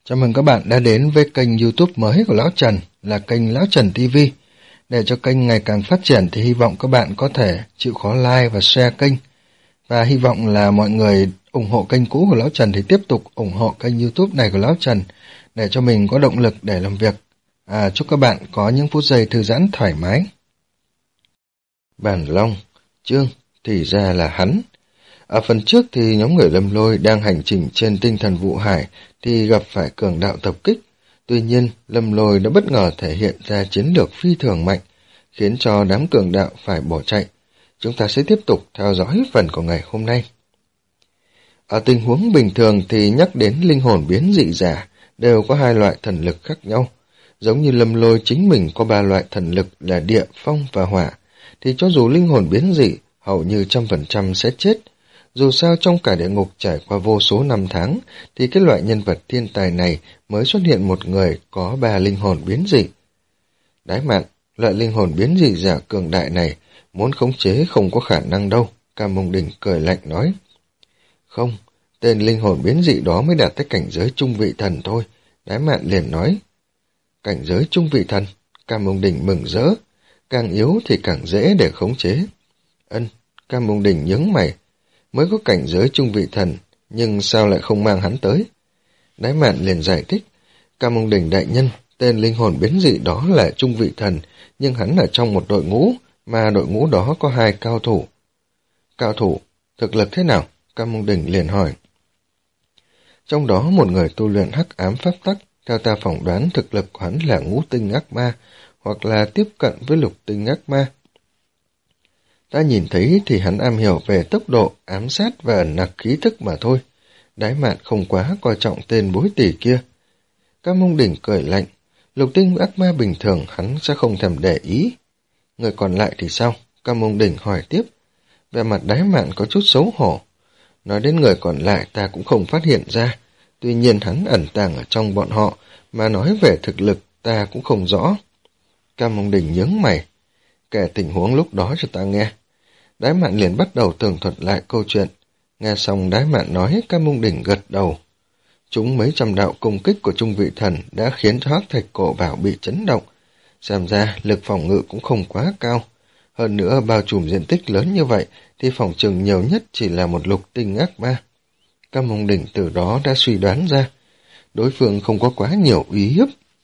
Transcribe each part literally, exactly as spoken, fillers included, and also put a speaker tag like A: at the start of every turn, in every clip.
A: Chào mừng các bạn đã đến với kênh YouTube mới của Lão Trần là kênh Lão Trần ti vi. Để cho kênh ngày càng phát triển thì hy vọng các bạn có thể chịu khó like và share kênh. Và hy vọng là mọi người ủng hộ kênh cũ của Lão Trần thì tiếp tục ủng hộ kênh YouTube này của Lão Trần để cho mình có động lực để làm việc. À, chúc các bạn có những phút giây thư giãn thoải mái. Bản Long, chương thì ra là hắn. Ở phần trước thì nhóm người Lâm Lôi đang hành trình trên tinh thần vụ hải thì gặp phải cường đạo tập kích. Tuy nhiên, Lâm Lôi đã bất ngờ thể hiện ra chiến lược phi thường mạnh, khiến cho đám cường đạo phải bỏ chạy. Chúng ta sẽ tiếp tục theo dõi phần của ngày hôm nay. Ở tình huống bình thường thì nhắc đến linh hồn biến dị giả đều có hai loại thần lực khác nhau. Giống như Lâm Lôi chính mình có ba loại thần lực là địa, phong và hỏa, thì cho dù linh hồn biến dị hầu như trăm phần trăm sẽ chết. Dù sao trong cả địa ngục trải qua vô số năm tháng, thì cái loại nhân vật thiên tài này mới xuất hiện một người có ba linh hồn biến dị. Đái Mạn, loại linh hồn biến dị giả cường đại này, muốn khống chế không có khả năng đâu, Cam Mông Đình cười lạnh nói. Không, tên linh hồn biến dị đó mới đạt tới cảnh giới trung vị thần thôi, Đái Mạn liền nói. Cảnh giới trung vị thần, Cam Mông Đình mừng rỡ, càng yếu thì càng dễ để khống chế. Ân, Cam Mông Đình nhướng mày. Mới có cảnh giới trung vị thần, nhưng sao lại không mang hắn tới? Đái Mạn liền giải thích, Cam Mông Đình đại nhân, tên linh hồn biến dị đó là trung vị thần, nhưng hắn ở trong một đội ngũ, mà đội ngũ đó có hai cao thủ. Cao thủ, thực lực thế nào? Cam Mông Đình liền hỏi. Trong đó một người tu luyện hắc ám pháp tắc, theo ta phỏng đoán thực lực của hắn là ngũ tinh ác ma, hoặc là tiếp cận với lục tinh ác ma. Ta nhìn thấy thì hắn am hiểu về tốc độ, ám sát và ẩn nặc khí thức mà thôi. Đái Mạn không quá coi trọng tên bối tỷ kia. Cam Mông Đình cười lạnh, lục tinh ác ma bình thường hắn sẽ không thèm để ý. Người còn lại thì sao? Cam Mông Đình hỏi tiếp. Về mặt Đái Mạn có chút xấu hổ. Nói đến người còn lại ta cũng không phát hiện ra. Tuy nhiên hắn ẩn tàng ở trong bọn họ, mà nói về thực lực ta cũng không rõ. Cam Mông Đình nhướng mày. Kể tình huống lúc đó cho ta nghe. Đái Mạn liền bắt đầu tường thuật lại câu chuyện. Nghe xong Đái Mạn nói, Cam Mông Đình gật đầu. Chúng mấy trăm đạo công kích của trung vị thần đã khiến cho hắc thạch cổ bảo bị chấn động. Xem ra lực phòng ngự cũng không quá cao. Hơn nữa bao trùm diện tích lớn như vậy thì phòng trừng nhiều nhất chỉ là một lục tinh ác ma. Cam Mông Đình từ đó đã suy đoán ra. Đối phương không có quá nhiều uy hiếp.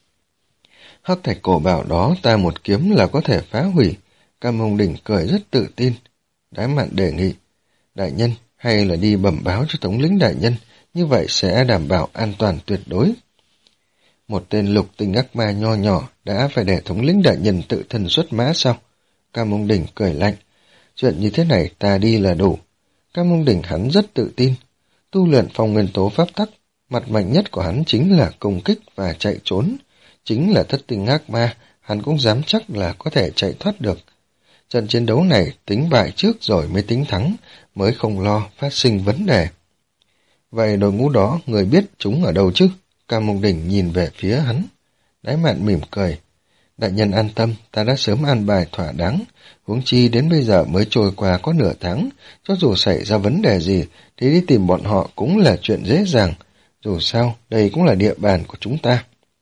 A: Hắc thạch cổ bảo đó ta một kiếm là có thể phá hủy. Cam Mông Đình cười rất tự tin. Đái Mạn đề nghị, đại nhân hay là đi bẩm báo cho thống lĩnh đại nhân, như vậy sẽ đảm bảo an toàn tuyệt đối. Một tên lục tinh ác ma nho nhỏ đã phải để thống lĩnh đại nhân tự thân xuất mã sao? Cam Mông Đình cười lạnh, chuyện như thế này ta đi là đủ. Cam Mông Đình hắn rất tự tin, tu luyện phong nguyên tố pháp tắc, mặt mạnh nhất của hắn chính là công kích và chạy trốn, chính là thất tinh ác ma, hắn cũng dám chắc là có thể chạy thoát được. Trận chiến đấu này tính bại trước rồi mới tính thắng, mới không lo phát sinh vấn đề. Vậy đội ngũ đó người biết chúng ở đâu chứ? Cam Mông Đình nhìn về phía hắn. Đái Mạn mỉm cười. Đại nhân an tâm, ta đã sớm an bài thỏa đáng. Huống chi đến bây giờ mới trôi qua có nửa tháng, cho dù xảy ra vấn đề gì thì đi tìm bọn họ cũng là chuyện dễ dàng. Dù sao, đây cũng là địa bàn của chúng ta.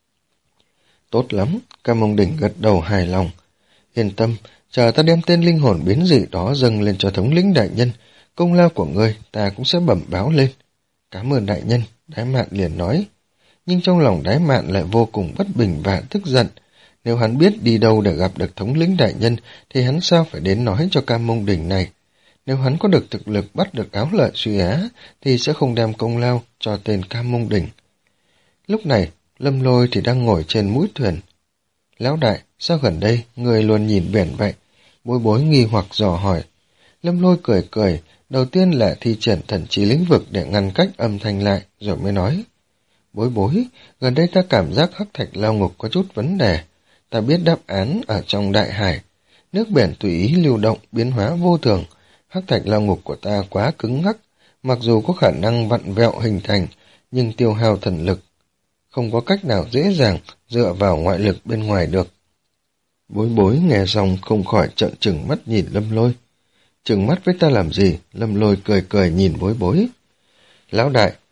A: Tốt lắm, Cam Mông Đình gật đầu hài lòng. Yên tâm, chờ ta đem tên linh hồn biến dị đó dâng lên cho thống lĩnh đại nhân, công lao của ngươi ta cũng sẽ bẩm báo lên. Cảm ơn đại nhân, Đái Mạn liền nói. Nhưng trong lòng Đái Mạn lại vô cùng bất bình và tức giận. Nếu hắn biết đi đâu để gặp được thống lĩnh đại nhân, thì hắn sao phải đến nói cho Cam Mông Đình này? Nếu hắn có được thực lực bắt được Áo Lợi Suy Á, thì sẽ không đem công lao cho tên Cam Mông Đình. Lúc này, Lâm Lôi thì đang ngồi trên mũi thuyền. Lão đại, sao gần đây người luôn nhìn biển vậy? Bối Bối nghi hoặc dò hỏi. Lâm Lôi cười cười, đầu tiên là thi triển thần trí lĩnh vực để ngăn cách âm thanh lại, rồi mới nói. Bối Bối, gần đây ta cảm giác hắc thạch lao ngục có chút vấn đề. Ta biết đáp án ở trong đại hải. Nước biển tùy ý lưu động, biến hóa vô thường. Hắc thạch lao ngục của ta quá cứng ngắc, mặc dù có khả năng vặn vẹo hình thành, nhưng tiêu hao thần lực. Không có cách nào dễ dàng dựa vào ngoại lực bên ngoài được. Bối Bối nghe xong không khỏi trợn trừng mắt nhìn Lâm Lôi. Trừng mắt với ta làm gì? Lâm Lôi cười cười nhìn Bối Bối. Lão đại,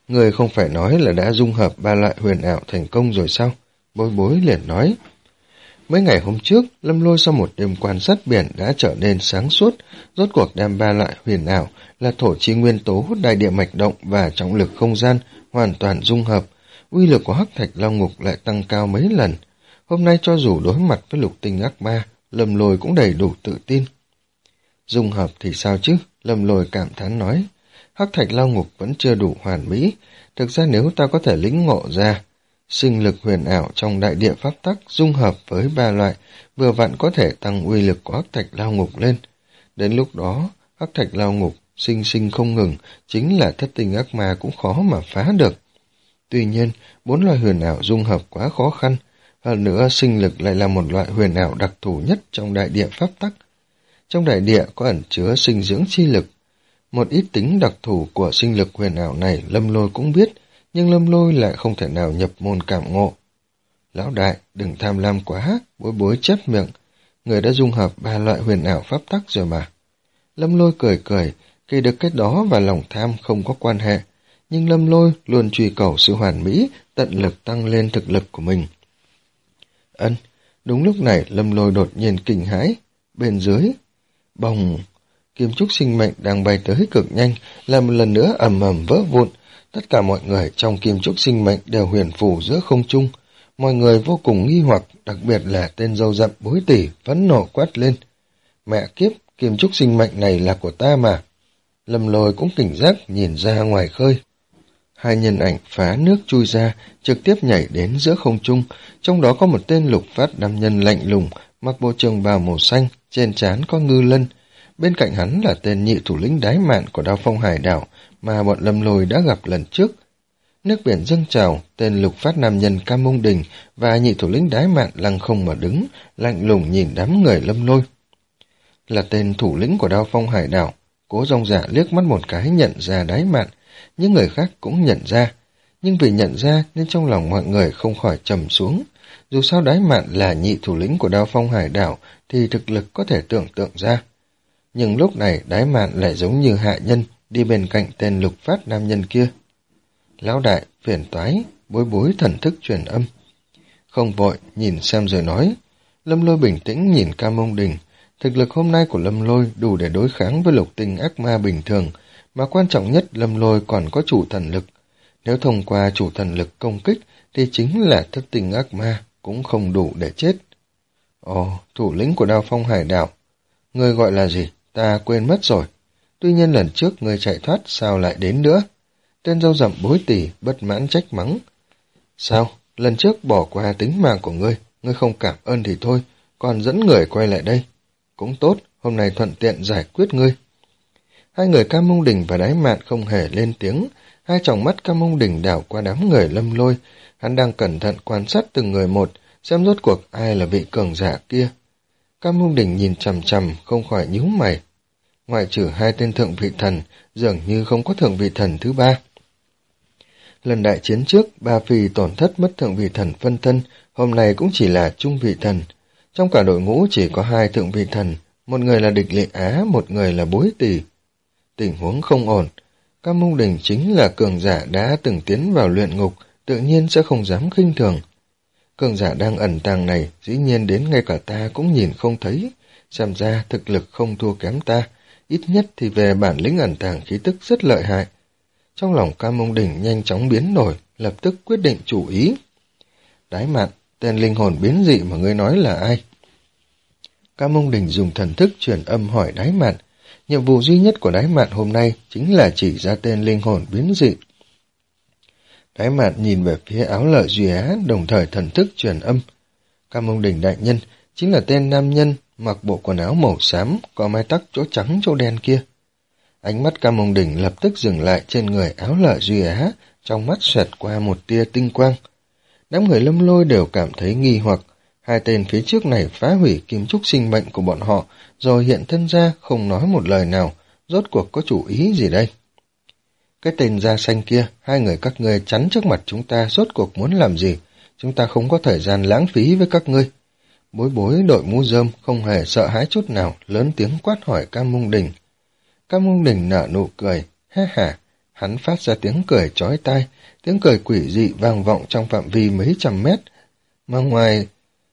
A: Người không phải nói là đã dung hợp ba loại huyền ảo thành công rồi sao? Bối bối liền nói. Mấy ngày hôm trước, Lâm Lôi sau một đêm quan sát biển đã trở nên sáng suốt, rốt cuộc đem ba loại huyền ảo là thổ chi nguyên tố, đại địa mạch động và trọng lực không gian hoàn toàn dung hợp. Uy lực của hắc thạch long ngục lại tăng cao mấy lần. Hôm nay cho dù đối mặt với lục tinh ác ma, Lâm Lôi cũng đầy đủ tự tin. Dung hợp thì sao chứ? Lâm Lôi cảm thán nói. Hắc thạch long ngục vẫn chưa đủ hoàn mỹ. Thực ra nếu ta có thể lĩnh ngộ ra sinh lực huyền ảo trong đại địa pháp tắc dung hợp với ba loại, vừa vặn có thể tăng uy lực của hắc thạch lao ngục lên. Đến lúc đó, hắc thạch lao ngục sinh sinh không ngừng, chính là thất tinh ác ma cũng khó mà phá được. Tuy nhiên, bốn loại huyền ảo dung hợp quá khó khăn, hơn nữa sinh lực lại là một loại huyền ảo đặc thù nhất trong đại địa pháp tắc. Trong đại địa có ẩn chứa sinh dưỡng chi lực. Một ít tính đặc thù của sinh lực huyền ảo này Lâm Lôi cũng biết, nhưng Lâm Lôi lại không thể nào nhập môn cảm ngộ. Lão đại, đừng tham lam quá, bối bối chép miệng. Người đã dung hợp ba loại huyền ảo pháp tắc rồi mà. Lâm Lôi cười cười, kỳ được cái đó và lòng tham không có quan hệ. Nhưng Lâm Lôi luôn truy cầu sự hoàn mỹ, tận lực tăng lên thực lực của mình. Ân, đúng lúc này Lâm Lôi đột nhiên kinh hãi. Bên dưới, bồng, kim trúc sinh mệnh đang bay tới cực nhanh, làm một lần nữa ầm ầm vỡ vụn. Tất cả mọi người trong kim trúc sinh mệnh đều huyền phù giữa không trung. Mọi người vô cùng nghi hoặc, đặc biệt là tên dâu rậm Bối Tỷ phẫn nộ quát lên. Mẹ kiếp, kim trúc sinh mệnh này là của ta mà. Lâm Lôi cũng cảnh giác nhìn ra ngoài khơi. Hai nhân ảnh phá nước chui ra, trực tiếp nhảy đến giữa không trung. Trong đó có một tên lục phát nam nhân lạnh lùng, mặc bộ trường bào màu xanh, trên trán có ngư lân. Bên cạnh hắn là tên nhị thủ lĩnh đái mạn của Đao Phong Hải Đảo mà bọn Lâm Lôi đã gặp lần trước. Nước biển dâng trào, tên lục phát nam nhân Cam Mông Đình và nhị thủ lĩnh đái mạn lăng không mà đứng, lạnh lùng nhìn đám người Lâm Lôi. Là tên thủ lĩnh của Đao Phong Hải Đảo, Cố Dòng Giả liếc mắt một cái nhận ra đái mạn, những người khác cũng nhận ra, nhưng vì nhận ra nên trong lòng mọi người không khỏi trầm xuống. Dù sao đái mạn là nhị thủ lĩnh của Đao Phong Hải Đảo thì thực lực có thể tưởng tượng ra. Nhưng lúc này đái mạn lại giống như hạ nhân đi bên cạnh tên lục phát nam nhân kia. Lão đại, phiền toái, bối bối thần thức truyền âm. Không vội, nhìn xem rồi nói. Lâm Lôi bình tĩnh nhìn Cam Mông Đình. Thực lực hôm nay của Lâm Lôi đủ để đối kháng với lục tinh ác ma bình thường, mà quan trọng nhất Lâm Lôi còn có chủ thần lực. Nếu thông qua chủ thần lực công kích thì chính là thất tinh ác ma, cũng không đủ để chết. Ồ, thủ lĩnh của Đao Phong Hải Đảo. Người gọi là gì? Ta quên mất rồi. Tuy nhiên lần trước người chạy thoát sao lại đến nữa? Tên dâu rậm Bối Tỷ bất mãn trách mắng. Sao? Lần trước bỏ qua tính mạng của ngươi, ngươi không cảm ơn thì thôi, còn dẫn người quay lại đây. Cũng tốt, hôm nay thuận tiện giải quyết ngươi. Hai người Cam Mông Đình và đái mạn không hề lên tiếng, hai tròng mắt Cam Mông Đình đảo qua đám người Lâm Lôi, hắn đang cẩn thận quan sát từng người một, xem rốt cuộc ai là vị cường giả kia. Cam Mông Đình nhìn chằm chằm, không khỏi nhíu mày. Ngoại trừ hai tên thượng vị thần, dường như không có thượng vị thần thứ ba. Lần đại chiến trước, Ba Phi tổn thất mất thượng vị thần phân thân, hôm nay cũng chỉ là trung vị thần. Trong cả đội ngũ chỉ có hai thượng vị thần, một người là Địch Lệ Á, một người là Bối Tỷ. Tình huống không ổn, Cam Mông Đình chính là cường giả đã từng tiến vào luyện ngục, tự nhiên sẽ không dám khinh thường. Cường giả đang ẩn tàng này, dĩ nhiên đến ngay cả ta cũng nhìn không thấy, xem ra thực lực không thua kém ta, ít nhất thì về bản lĩnh ẩn tàng khí tức rất lợi hại. Trong lòng Cam Mông Đình nhanh chóng biến đổi, lập tức quyết định chủ ý. Đái mạn, tên linh hồn biến dị mà ngươi nói là ai? Cam Mông Đình dùng thần thức truyền âm hỏi đái mạn. Nhiệm vụ duy nhất của đái mạn hôm nay chính là chỉ ra tên linh hồn biến dị. Đái mạn nhìn về phía Áo Lợi Duy Á, đồng thời thần thức truyền âm. Cam Mông Đình đại nhân chính là tên nam nhân mặc bộ quần áo màu xám, có mái tóc chỗ trắng chỗ đen kia. Ánh mắt Cam Mông Đình lập tức dừng lại trên người Áo Lợi Duy Á, trong mắt xoẹt qua một tia tinh quang. Đám người Lâm Lôi đều cảm thấy nghi hoặc, hai tên phía trước này phá hủy kim trúc sinh mệnh của bọn họ, rồi hiện thân ra không nói một lời nào, rốt cuộc có chủ ý gì đây? Cái tên da xanh kia, hai người các ngươi chắn trước mặt chúng ta rốt cuộc muốn làm gì? Chúng ta không có thời gian lãng phí với các ngươi. Bối bối đội mũ rơm không hề sợ hãi chút nào, lớn tiếng quát hỏi Cam Mông Đình. Cam Mông Đình nở nụ cười, ha ha, Hắn phát ra tiếng cười chói tai, tiếng cười quỷ dị vang vọng trong phạm vi mấy trăm mét, mà ngoài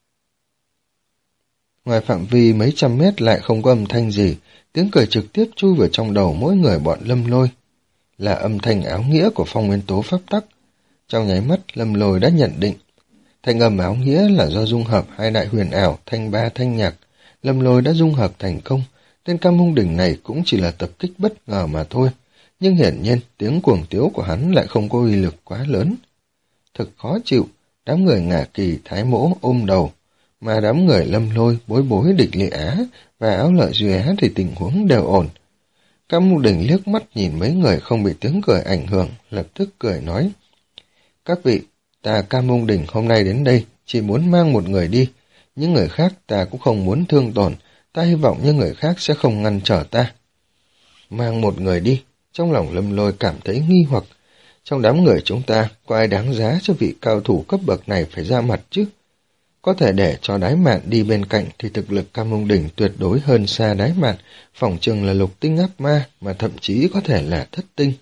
A: ngoài phạm vi mấy trăm mét lại không có âm thanh gì, tiếng cười trực tiếp chui vào trong đầu mỗi người bọn Lâm Lôi. Là âm thanh áo nghĩa của phong nguyên tố pháp tắc. Trong nháy mắt, Lâm Lôi đã nhận định. Thanh âm áo nghĩa là do dung hợp hai đại huyền ảo, thanh ba thanh nhạc. Lâm Lôi đã dung hợp thành công. Tên Cam Hung Đỉnh này cũng chỉ là tập kích bất ngờ mà thôi. Nhưng hiển nhiên, tiếng cuồng tiếu của hắn lại không có uy lực quá lớn. Thực khó chịu, đám người Ngả Kỳ, Thái Mỗ ôm đầu. Mà đám người Lâm Lôi, Bối Bối, Địch Lệ Á và Áo Lợi Duy Á thì tình huống đều ổn. Cam Hung Đỉnh liếc mắt nhìn mấy người không bị tiếng cười ảnh hưởng, lập tức cười nói. Các vị, ta Cam Hung Đỉnh hôm nay đến đây, chỉ muốn mang một người đi. Những người khác ta cũng không muốn thương tổn, ta hy vọng những người khác sẽ không ngăn trở ta. Mang một người đi, trong lòng Lâm Lôi cảm thấy nghi hoặc. Trong đám người chúng ta, có ai đáng giá cho vị cao thủ cấp bậc này phải ra mặt chứ? Có thể để cho Đái Mạn đi bên cạnh thì thực lực Cam Hung Đỉnh tuyệt đối hơn xa Đái Mạn, phỏng chừng là lục tinh áp ma, mà thậm chí có thể là thất tinh.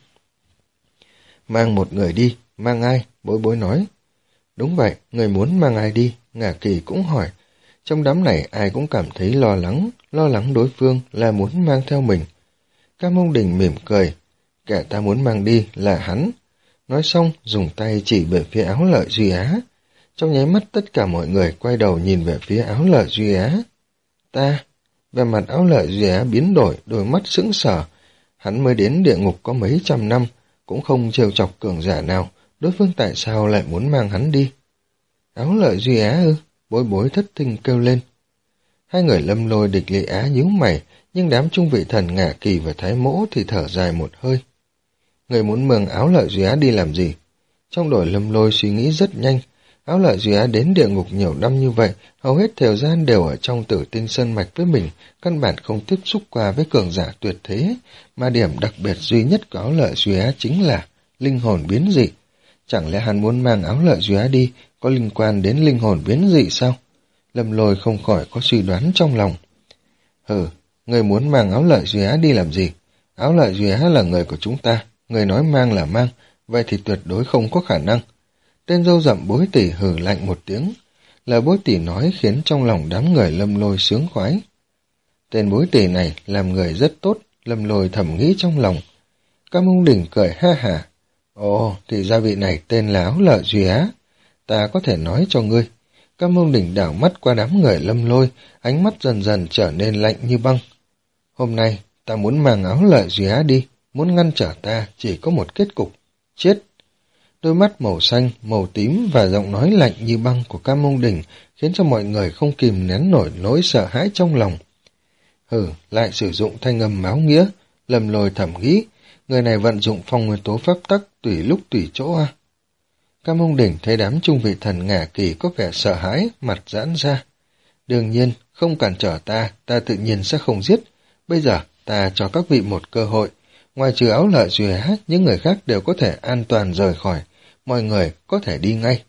A: Mang một người đi, mang ai? Bối Bối nói. Đúng vậy, người muốn mang ai đi? Ngả Kỳ cũng hỏi. Trong đám này ai cũng cảm thấy lo lắng, lo lắng đối phương là muốn mang theo mình. Cam Hung Đỉnh mỉm cười. Kẻ ta muốn mang đi là hắn. Nói xong, dùng tay chỉ về phía Áo Lợi Duy Á. Trong nháy mắt tất cả mọi người quay đầu nhìn về phía Áo Lợi Duy Á. Ta, về mặt Áo Lợi Duy Á biến đổi, đôi mắt sững sờ. Hắn mới đến địa ngục có mấy trăm năm, cũng không trêu chọc cường giả nào, đối phương tại sao lại muốn mang hắn đi? Áo Lợi Duy Á ư? Bối Bối thất tinh kêu lên. Hai người Lâm Lôi, Địch Lệ Á nhíu mày, nhưng đám trung vị thần Ngả Kỳ và Thái Mỗ thì thở dài một hơi. Người muốn mừng Áo Lợi Duy Á đi làm gì? Trong đội Lâm Lôi suy nghĩ rất nhanh. Áo Lợi Duy Á đến địa ngục nhiều năm như vậy, hầu hết thời gian đều ở trong Tử Tinh Sơn Mạch với mình, căn bản không tiếp xúc qua với cường giả tuyệt thế, mà điểm đặc biệt duy nhất của Áo Lợi Duy Á chính là linh hồn biến dị. Chẳng lẽ hắn muốn mang Áo Lợi Duy Á đi có liên quan đến linh hồn biến dị sao? Lâm Lôi không khỏi có suy đoán trong lòng. Hừ, người muốn mang Áo Lợi Duy Á đi làm gì? Áo Lợi Duy Á là người của chúng ta, người nói mang là mang, vậy thì tuyệt đối không có khả năng. Tên râu rậm Bối Tỷ hừ lạnh một tiếng. Lời Bối Tỷ nói khiến trong lòng đám người Lâm Lôi sướng khoái. Tên Bối Tỷ này làm người rất tốt, Lâm Lôi thầm nghĩ trong lòng. Cam Hung Đỉnh cười ha hả. Ồ, thì gia vị này tên là Áo Lợi Duy Á. Ta có thể nói cho ngươi. Cam Hung Đỉnh đảo mắt qua đám người Lâm Lôi, ánh mắt dần dần trở nên lạnh như băng. Hôm nay, ta muốn mang Áo Lợi Duy Á đi, muốn ngăn trở ta chỉ có một kết cục, chết. Đôi mắt màu xanh, màu tím và giọng nói lạnh như băng của Cam Hung Đỉnh khiến cho mọi người không kìm nén nổi nỗi sợ hãi trong lòng. Hừ, lại sử dụng thanh âm áo nghĩa, Lâm Lôi thầm nghĩ, người này vận dụng phong nguyên tố pháp tắc tùy lúc tùy chỗ à. Cam Hung Đỉnh thấy đám trung vị thần Ngả Kỳ có vẻ sợ hãi, mặt giãn ra. Đương nhiên, không cản trở ta, ta tự nhiên sẽ không giết. Bây giờ, ta cho các vị một cơ hội. Ngoài trừ Áo Lợi Duy Á, những người khác đều có thể an toàn rời khỏi. Mọi người có thể đi ngay.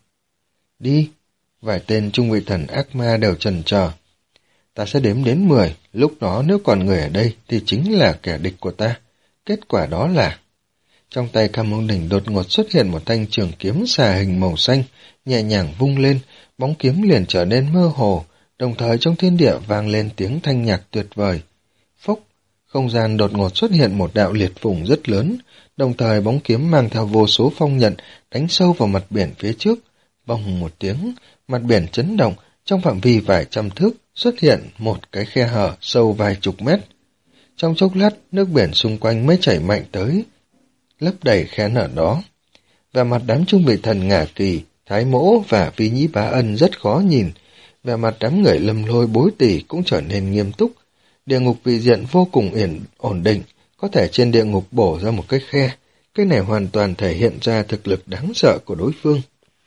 A: Đi. Vài tên trung vị thần ác ma đều chần chờ. Ta sẽ đếm đến mười. Lúc đó nếu còn người ở đây thì chính là kẻ địch của ta. Kết quả đó là... Trong tay Cam Hung Đỉnh đột ngột xuất hiện một thanh trường kiếm xà hình màu xanh, nhẹ nhàng vung lên, bóng kiếm liền trở nên mơ hồ, đồng thời trong thiên địa vang lên tiếng thanh nhạc tuyệt vời. Phốc, không gian đột ngột xuất hiện một đạo liệt phủng rất lớn, đồng thời bóng kiếm mang theo vô số phong nhận đánh sâu vào mặt biển phía trước. Bông một tiếng, mặt biển chấn động, trong phạm vi vài trăm thước xuất hiện một cái khe hở sâu vài chục mét. Trong chốc lát, nước biển xung quanh mới chảy mạnh tới, lấp đầy khe nở đó. Và mặt đám trung vị thần Ngả Kỳ, Thái Mỗ và Vi Nhĩ Bá Ân rất khó nhìn. Và mặt đám người Lâm Lôi Bối Tỷ cũng trở nên nghiêm túc. Địa ngục vị diện vô cùng yên ổn định, có thể trên địa ngục bổ ra một cái khe. Cái này hoàn toàn thể hiện ra thực lực đáng sợ của đối phương.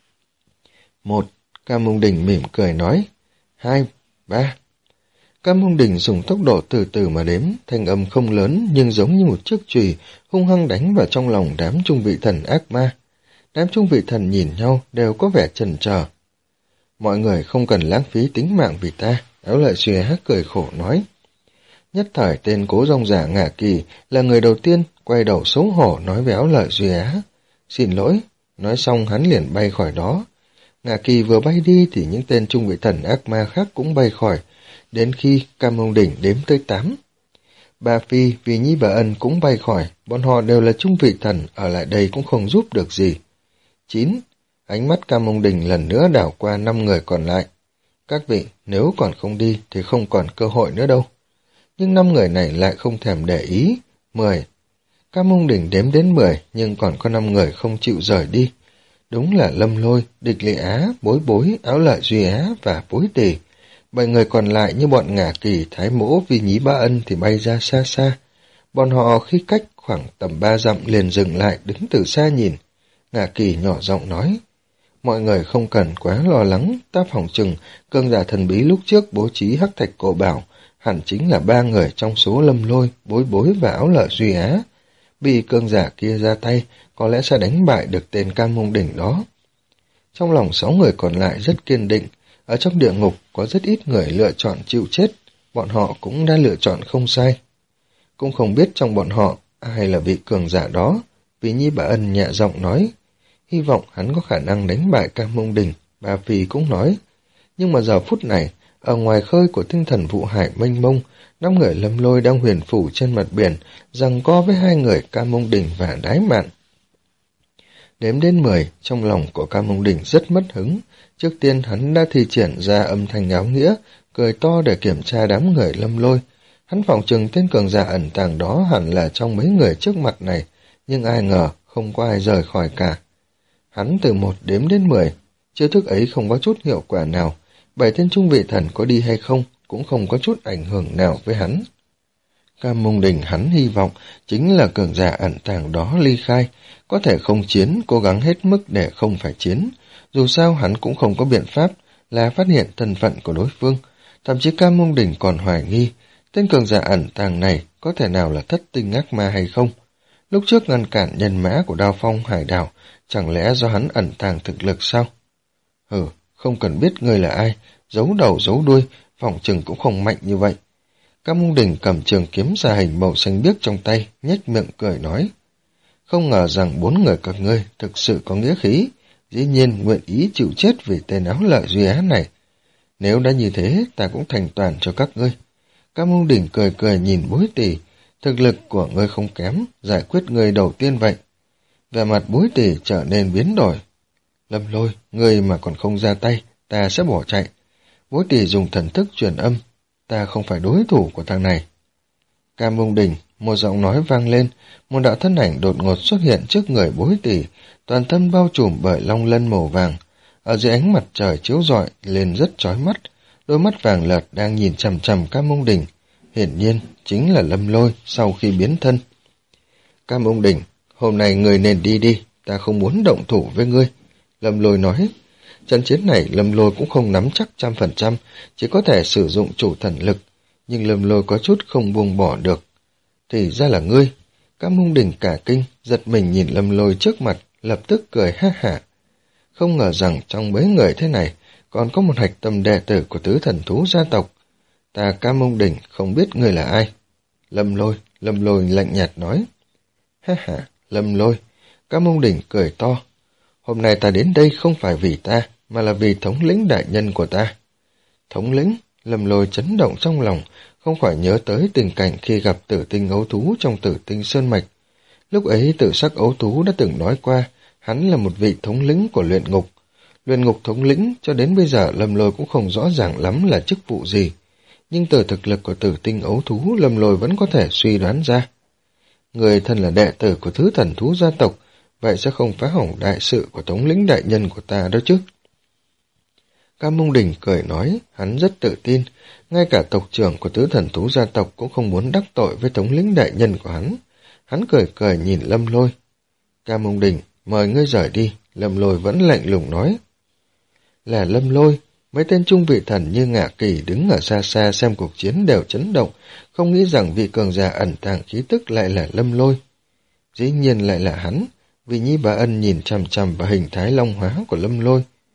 A: Một, Cam Hung Đỉnh mỉm cười nói. Hai, ba. Cam Hung Đỉnh dùng tốc độ từ từ mà đếm, thanh âm không lớn nhưng giống như một chiếc chùy hung hăng đánh vào trong lòng đám trung vị thần ác ma. Đám trung vị thần nhìn nhau đều có vẻ chần chờ. Mọi người không cần lãng phí tính mạng vì ta, Áo Lợi Duy Á cười khổ nói. Nhất thời tên cố rong giả Ngả Kỳ là người đầu tiên quay đầu xấu hổ nói với Áo Lợi Duy Á. Xin lỗi, nói xong hắn liền bay khỏi đó. Ngả Kỳ vừa bay đi thì những tên trung vị thần ác ma khác cũng bay khỏi, đến khi Cam Mông Đỉnh đếm tới tám. Ba Phi, Vì Nhi và Ân cũng bay khỏi, bọn họ đều là trung vị thần, ở lại đây cũng không giúp được gì. Chín. Ánh mắt Cam Mông Đỉnh lần nữa đảo qua năm người còn lại. Các vị, nếu còn không đi thì không còn cơ hội nữa đâu. Nhưng năm người này lại không thèm để ý. Mười. Cam Mông Đỉnh đếm đến mười, nhưng còn có năm người không chịu rời đi. Đúng là Lâm Lôi, Địch Lệ Á, Bối Bối, Áo Lợi Duy Á và Bối Tỳ. Bảy người còn lại như bọn Ngả Kỳ, Thái Mỗ, Vi Nhí Ba Ân thì bay ra xa xa. Bọn họ khi cách khoảng tầm ba dặm liền dừng lại đứng từ xa nhìn. Ngả Kỳ nhỏ giọng nói, mọi người không cần quá lo lắng, ta phỏng chừng cường giả thần bí lúc trước bố trí hắc thạch cổ bảo, hẳn chính là ba người trong số Lâm Lôi, Bối Bối và Áo Lợi Duy Á. Bị cường giả kia ra tay, có lẽ sẽ đánh bại được tên Cam Mông Đỉnh đó. Trong lòng sáu người còn lại rất kiên định, ở trong địa ngục có rất ít người lựa chọn chịu chết, bọn họ cũng đã lựa chọn không sai. Cũng không biết trong bọn họ ai là vị cường giả đó, vì Nhi Bà Ân nhẹ giọng nói, hy vọng hắn có khả năng đánh bại Cam Mông Đỉnh, bà Phi cũng nói. Nhưng mà giờ phút này, ở ngoài khơi của tinh thần vụ hải mênh mông, năm người Lâm Lôi đang huyền phủ trên mặt biển, giằng co với hai người Cam Mông Đỉnh và Đái Mạn. Đếm đến mười, trong lòng của Cam Mông Đỉnh rất mất hứng. Trước tiên hắn đã thi triển ra âm thanh áo nghĩa, cười to để kiểm tra đám người Lâm Lôi. Hắn phỏng chừng tên cường giả ẩn tàng đó hẳn là trong mấy người trước mặt này, nhưng ai ngờ không có ai rời khỏi cả. Hắn từ một đếm đến mười, chiêu thức ấy không có chút hiệu quả nào, bảy tên trung vị thần có đi hay không cũng không có chút ảnh hưởng nào với hắn. Cam Mông Đỉnh hắn hy vọng chính là cường giả ẩn tàng đó ly khai, có thể không chiến, cố gắng hết mức để không phải chiến. Dù sao hắn cũng không có biện pháp là phát hiện thân phận của đối phương, thậm chí Cam Mông Đỉnh còn hoài nghi, tên cường giả ẩn tàng này có thể nào là thất tinh ác ma hay không. Lúc trước ngăn cản nhân mã của Đao Phong hải đảo, chẳng lẽ do hắn ẩn tàng thực lực sao? Hừ, không cần biết ngươi là ai, giấu đầu giấu đuôi, phỏng chừng cũng không mạnh như vậy. Cam Mông Đỉnh cầm trường kiếm xa hình màu xanh biếc trong tay, nhếch miệng cười nói. Không ngờ rằng bốn người các ngươi thực sự có nghĩa khí, dĩ nhiên nguyện ý chịu chết vì tên Áo Lợi Duy Á này. Nếu đã như thế, ta cũng thành toàn cho các ngươi. Cam Mông Đỉnh cười cười nhìn Bối Tỳ, thực lực của ngươi không kém, giải quyết ngươi đầu tiên vậy. Vẻ mặt Bối Tỳ trở nên biến đổi. Lâm Lôi, ngươi mà còn không ra tay, ta sẽ bỏ chạy. Bối Tỳ dùng thần thức truyền âm, ta không phải đối thủ của thằng này. Cam Mông Đỉnh, một giọng nói vang lên, một đạo thân ảnh đột ngột xuất hiện trước người Bối Tỳ, toàn thân bao trùm bởi long lân màu vàng. Ở dưới ánh mặt trời chiếu rọi lên rất chói mắt, đôi mắt vàng lợt đang nhìn chằm chằm Cam Mông Đỉnh, hiển nhiên chính là Lâm Lôi sau khi biến thân. Cam Mông Đỉnh, hôm nay người nên đi đi, ta không muốn động thủ với ngươi. Lâm Lôi nói, trận chiến này Lâm Lôi cũng không nắm chắc trăm phần trăm, chỉ có thể sử dụng chủ thần lực, nhưng Lâm Lôi có chút không buông bỏ được. Thì ra là ngươi. Cam Mông Đỉnh cả kinh, giật mình nhìn Lâm Lôi trước mặt, lập tức cười ha hả. Không ngờ rằng trong mấy người thế này, còn có một hạch tâm đệ tử của tứ thần thú gia tộc. Ta Cam Mông Đỉnh không biết ngươi là ai. Lâm Lôi, Lâm Lôi lạnh nhạt nói. Ha hả, Lâm Lôi. Cam Mông Đỉnh cười to. Hôm nay ta đến đây không phải vì ta, mà là vì thống lĩnh đại nhân của ta. Thống lĩnh, Lâm Lôi chấn động trong lòng, không khỏi nhớ tới tình cảnh khi gặp tử tinh ấu thú trong tử tinh sơn mạch. Lúc ấy tử sắc ấu thú đã từng nói qua, hắn là một vị thống lĩnh của luyện ngục. Luyện ngục thống lĩnh cho đến bây giờ Lâm Lôi cũng không rõ ràng lắm là chức vụ gì, nhưng từ thực lực của tử tinh ấu thú Lâm Lôi vẫn có thể suy đoán ra. Người thân là đệ tử của thứ thần thú gia tộc, vậy sẽ không phá hỏng đại sự của thống lĩnh đại nhân của ta đó chứ. Cam Mông Đỉnh cười nói, hắn rất tự tin, ngay cả tộc trưởng của tứ thần thú gia tộc cũng không muốn đắc tội với thống lĩnh đại nhân của hắn. Hắn cười cười nhìn Lâm Lôi. Cam Mông Đỉnh, mời ngươi rời đi, Lâm Lôi vẫn lạnh lùng nói. Là Lâm Lôi, mấy tên trung vị thần như Ngạ Kỳ đứng ở xa xa xem cuộc chiến đều chấn động, không nghĩ rằng vị cường giả ẩn tàng khí tức lại là Lâm Lôi. Dĩ nhiên lại là hắn, vì Nhi Bà Ân nhìn chằm chằm vào hình thái long hóa của Lâm Lôi.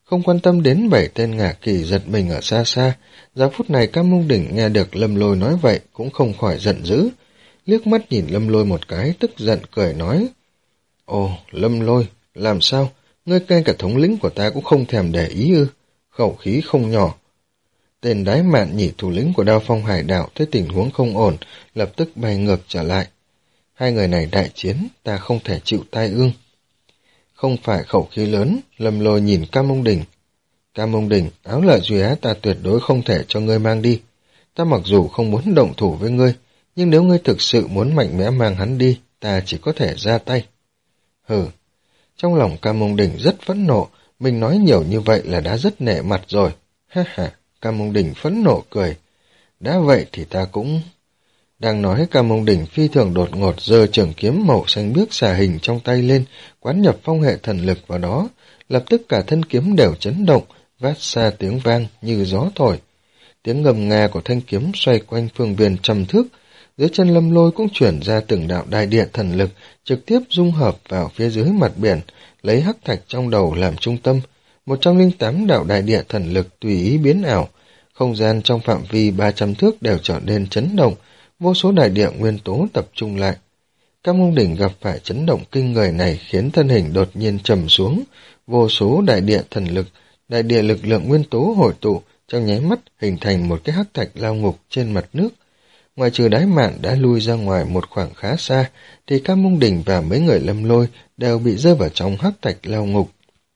A: Không quan tâm đến bảy tên ngả kỳ giật mình ở xa xa, giờ phút này Cam Mông Đỉnh nghe được Lâm Lôi nói vậy cũng không khỏi giận dữ. Liếc mắt nhìn Lâm Lôi một cái, tức giận cười nói: Ồ, Lâm Lôi, làm sao? Ngươi ngay cả thống lĩnh của ta cũng không thèm để ý ư? Khẩu khí không nhỏ. Tên Đái Mạn Nhị thủ lĩnh của Đao Phong Hải Đảo thấy tình huống không ổn, lập tức bay ngược trở lại. Hai người này đại chiến, ta không thể chịu tai ương. Không phải khẩu khí lớn, Lâm Lôi nhìn Cam Mông Đỉnh. Cam Mông Đỉnh, áo lợi duy á ta tuyệt đối không thể cho ngươi mang đi. Ta mặc dù không muốn động thủ với ngươi, nhưng nếu ngươi thực sự muốn mạnh mẽ mang hắn đi, ta chỉ có thể ra tay. Hừ, trong lòng Cam Mông Đỉnh rất phẫn nộ, mình nói nhiều như vậy là đã rất nể mặt rồi. Ha ha, Cam Mông Đỉnh phẫn nộ cười. Đã vậy thì ta cũng... Đang nói, Cam Mông Đỉnh phi thường đột ngột giơ trường kiếm màu xanh biếc xà hình trong tay lên, quán nhập phong hệ thần lực vào đó, lập tức cả thân kiếm đều chấn động, vát xa tiếng vang như gió thổi. Tiếng ngầm nga của thanh kiếm xoay quanh phương viên trăm thước, dưới chân Lâm Lôi cũng chuyển ra từng đạo đại địa thần lực, trực tiếp dung hợp vào phía dưới mặt biển, lấy hắc thạch trong đầu làm trung tâm. Một trăm linh tám đạo đại địa thần lực tùy ý biến ảo, không gian trong phạm vi ba trăm thước đều trở nên chấn động, vô số đại địa nguyên tố tập trung lại. Cam Mông Đỉnh gặp phải chấn động kinh người này khiến thân hình đột nhiên trầm xuống, vô số đại địa thần lực, đại địa lực lượng nguyên tố hội tụ, trong nháy mắt hình thành một cái hắc thạch lao ngục trên mặt nước. Ngoài trừ Đái Mạn đã lui ra ngoài một khoảng khá xa, thì Cam Mông Đỉnh và mấy người Lâm Lôi đều bị rơi vào trong hắc thạch lao ngục.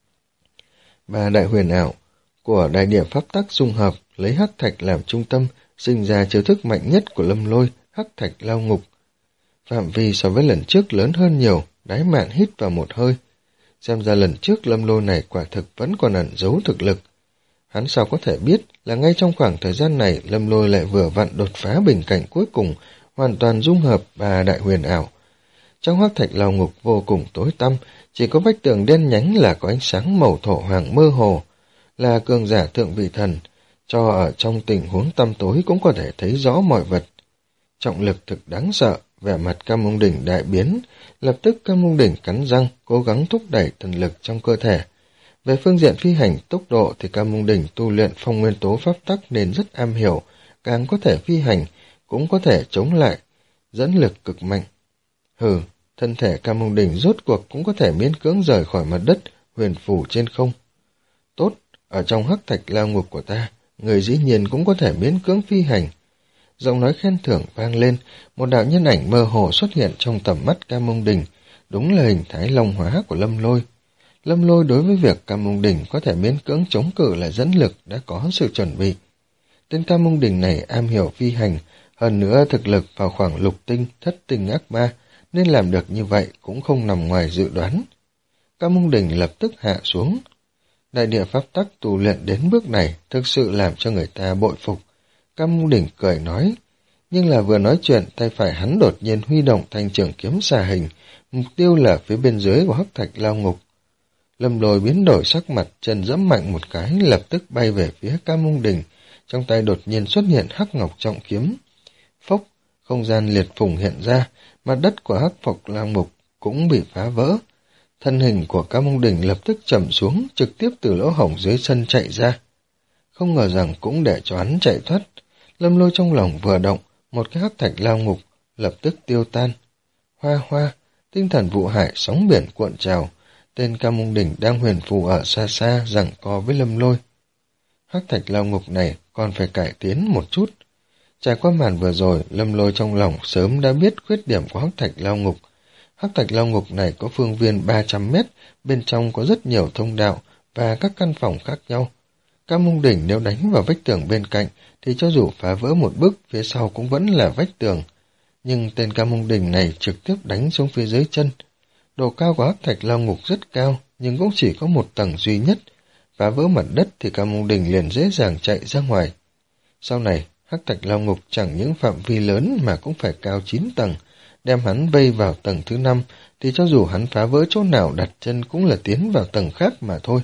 A: Ba đại huyền ảo của đại địa pháp tắc dung hợp lấy hắc thạch làm trung tâm, sinh ra chiêu thức mạnh nhất của Lâm Lôi, hắc thạch lao ngục. Phạm vi so với lần trước lớn hơn nhiều, Đái Mạn hít vào một hơi. Xem ra lần trước Lâm Lôi này quả thực vẫn còn ẩn giấu thực lực. Hắn sao có thể biết là ngay trong khoảng thời gian này Lâm Lôi lại vừa vặn đột phá bình cảnh cuối cùng, hoàn toàn dung hợp ba đại huyền ảo. Trong hắc thạch lao ngục vô cùng tối tăm, chỉ có vách tường đen nhánh là có ánh sáng màu thổ hoàng mơ hồ, là cường giả thượng vị thần, cho ở trong tình huống tăm tối cũng có thể thấy rõ mọi vật. Trọng lực thực đáng sợ, vẻ mặt Cam Mông Đỉnh đại biến, lập tức Cam Mông Đỉnh cắn răng, cố gắng thúc đẩy thần lực trong cơ thể. Về phương diện phi hành tốc độ thì Cam Mông Đỉnh tu luyện phong nguyên tố pháp tắc nên rất am hiểu, càng có thể phi hành, cũng có thể chống lại, dẫn lực cực mạnh. Hừ, thân thể Cam Mông Đỉnh rốt cuộc cũng có thể miễn cưỡng rời khỏi mặt đất, huyền phù trên không. Tốt, ở trong hắc thạch lao ngục của ta, người dĩ nhiên cũng có thể miễn cưỡng phi hành. Giọng nói khen thưởng vang lên, một đạo nhân ảnh mơ hồ xuất hiện trong tầm mắt Cam Mông Đỉnh, đúng là hình thái long hóa của Lâm Lôi. Lâm Lôi đối với việc Cam Mông Đỉnh có thể miễn cưỡng chống cự lại dẫn lực đã có sự chuẩn bị. Tên Cam Mông Đỉnh này am hiểu phi hành, hơn nữa thực lực vào khoảng lục tinh, thất tinh ác ma, nên làm được như vậy cũng không nằm ngoài dự đoán. Cam Mông Đỉnh lập tức hạ xuống. Đại địa pháp tắc tu luyện đến bước này thực sự làm cho người ta bội phục. Cam Mông Đỉnh cười nói, nhưng là vừa nói chuyện, tay phải hắn đột nhiên huy động thanh trường kiếm xà hình, mục tiêu là phía bên dưới của hắc thạch lao ngục. Lâm Lôi biến đổi sắc mặt, chân giẫm mạnh một cái, lập tức bay về phía Cam Mông Đỉnh, trong tay đột nhiên xuất hiện hắc ngọc trọng kiếm. Phốc, không gian liệt phùng hiện ra, mặt đất của hắc phộc lao ngục cũng bị phá vỡ. Thân hình của Cam Mông Đỉnh lập tức chậm xuống, trực tiếp từ lỗ hổng dưới sân chạy ra. Không ngờ rằng cũng để cho hắn chạy thoát. Lâm Lôi trong lòng vừa động, một cái hắc thạch lao ngục lập tức tiêu tan. Hoa hoa, tinh thần vụ hải sóng biển cuộn trào, tên Cam Mông Đỉnh đang huyền phù ở xa xa giằng co với Lâm Lôi. Hắc thạch lao ngục này còn phải cải tiến một chút. Trải qua màn vừa rồi, Lâm Lôi trong lòng sớm đã biết khuyết điểm của hắc thạch lao ngục. Hắc thạch lao ngục này có phương viên ba trăm mét, bên trong có rất nhiều thông đạo và các căn phòng khác nhau. Cam Mông Đỉnh nếu đánh vào vách tường bên cạnh thì cho dù phá vỡ một bức, phía sau cũng vẫn là vách tường. Nhưng tên Cam Mông Đỉnh này trực tiếp đánh xuống phía dưới chân. Độ cao của hắc thạch lao ngục rất cao, nhưng cũng chỉ có một tầng duy nhất. Phá vỡ mặt đất thì Cam Mông Đỉnh liền dễ dàng chạy ra ngoài. Sau này, hắc thạch lao ngục chẳng những phạm vi lớn mà cũng phải cao chín tầng. Đem hắn vây vào tầng thứ năm, thì cho dù hắn phá vỡ chỗ nào đặt chân cũng là tiến vào tầng khác mà thôi.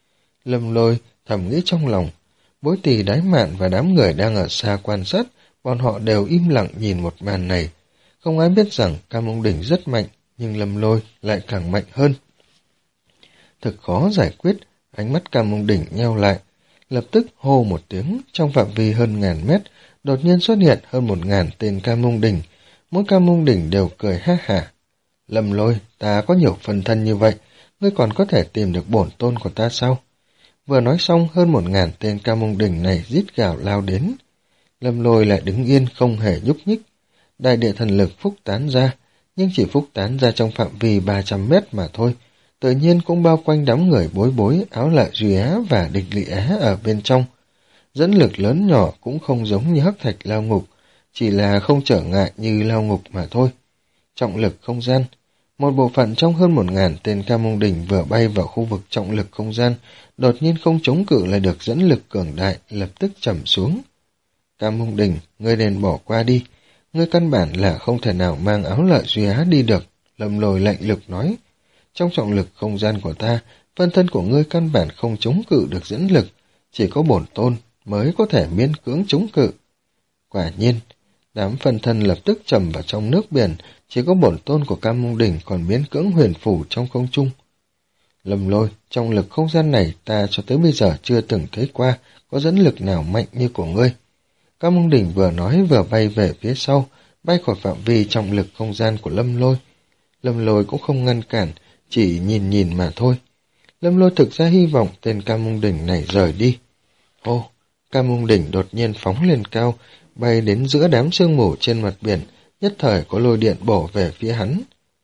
A: Lâm Lôi thầm nghĩ trong lòng, Bối Tỳ, Đái Mạn và đám người đang ở xa quan sát, bọn họ đều im lặng nhìn một màn này. Không ai biết rằng Cam Mông Đỉnh rất mạnh, nhưng Lâm Lôi lại càng mạnh hơn. Thực khó giải quyết, Ánh mắt Cam Mông Đỉnh nheo lại, lập tức hô một tiếng, trong phạm vi hơn ngàn mét, đột nhiên xuất hiện hơn một ngàn tên Cam Mông Đỉnh, mỗi Cam Mông Đỉnh đều cười ha hả. Lâm Lôi, ta có nhiều phần thân như vậy, ngươi còn có thể tìm được bổn tôn của ta sao? Vừa nói xong, hơn một ngàn tên Cam Mông Đỉnh này rít gào lao đến. Lâm Lôi lại đứng yên không hề nhúc nhích. Đại địa thần lực phúc tán ra, nhưng chỉ phúc tán ra trong phạm vi ba trăm mét mà thôi, tự nhiên cũng bao quanh đám người Bối Bối, Áo Lạ Duy Á và Địch Lị Á ở bên trong. Dẫn lực lớn nhỏ cũng không giống như hắc thạch lao ngục, chỉ là không trở ngại như lao ngục mà thôi. Trọng lực không gian. Một bộ phận trong hơn một ngàn tên Cam Mông Đỉnh vừa bay vào khu vực trọng lực không gian, đột nhiên không chống cự lại được dẫn lực cường đại, lập tức trầm xuống. Cam Mông Đỉnh, ngươi nên bỏ qua đi, ngươi căn bản là không thể nào mang Áo Lợi Duy Á đi được, Lâm Lôi lạnh lực nói. Trong trọng lực không gian của ta, phân thân của ngươi căn bản không chống cự được dẫn lực, chỉ có bổn tôn mới có thể miễn cưỡng chống cự. Quả nhiên, đám phân thân lập tức trầm vào trong nước biển, chỉ có bổn tôn của Cam Mông Đỉnh còn miễn cưỡng huyền phủ trong không trung. Lâm Lôi, trong lực không gian này ta cho tới bây giờ chưa từng thấy qua có dẫn lực nào mạnh như của ngươi. Cam Mông Đỉnh vừa nói vừa bay về phía sau, bay khỏi phạm vi trọng lực không gian của Lâm Lôi. Lâm Lôi cũng không ngăn cản, chỉ nhìn nhìn mà thôi. Lâm Lôi thực ra hy vọng tên Cam Mông Đỉnh này rời đi. Ô, Cam Mông Đỉnh đột nhiên phóng lên cao, bay đến giữa đám sương mù trên mặt biển, nhất thời có lôi điện bổ về phía hắn.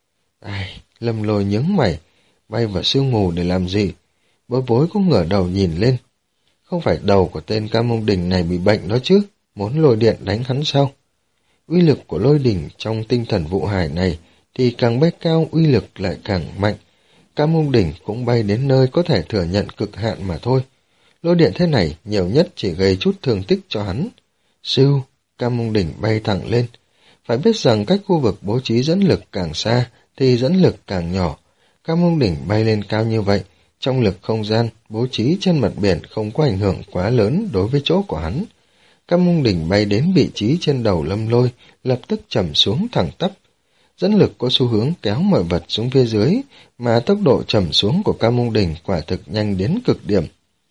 A: Ai, Lâm Lôi nhướng mày, bay vào sương mù để làm gì? Bối Bối cũng ngửa đầu nhìn lên. Không phải đầu của tên Cam Mông Đỉnh này bị bệnh đó chứ, muốn lôi điện đánh hắn sao? Uy lực của lôi đỉnh trong tinh thần vụ hải này thì càng bay cao uy lực lại càng mạnh. Cam Mông Đỉnh cũng bay đến nơi có thể thừa nhận cực hạn mà thôi. Lôi điện thế này nhiều nhất chỉ gây chút thương tích cho hắn. Siêu, Cam Mông Đỉnh bay thẳng lên. Phải biết rằng cách khu vực bố trí dẫn lực càng xa thì dẫn lực càng nhỏ. Cam Mông Đỉnh bay lên cao như vậy, trong lực không gian bố trí trên mặt biển không có ảnh hưởng quá lớn đối với chỗ của hắn. Cam Mông Đỉnh bay đến vị trí trên đầu Lâm Lôi, lập tức trầm xuống thẳng tắp. Dẫn lực có xu hướng kéo mọi vật xuống phía dưới, mà tốc độ trầm xuống của Cam Mông Đỉnh quả thực nhanh đến cực điểm.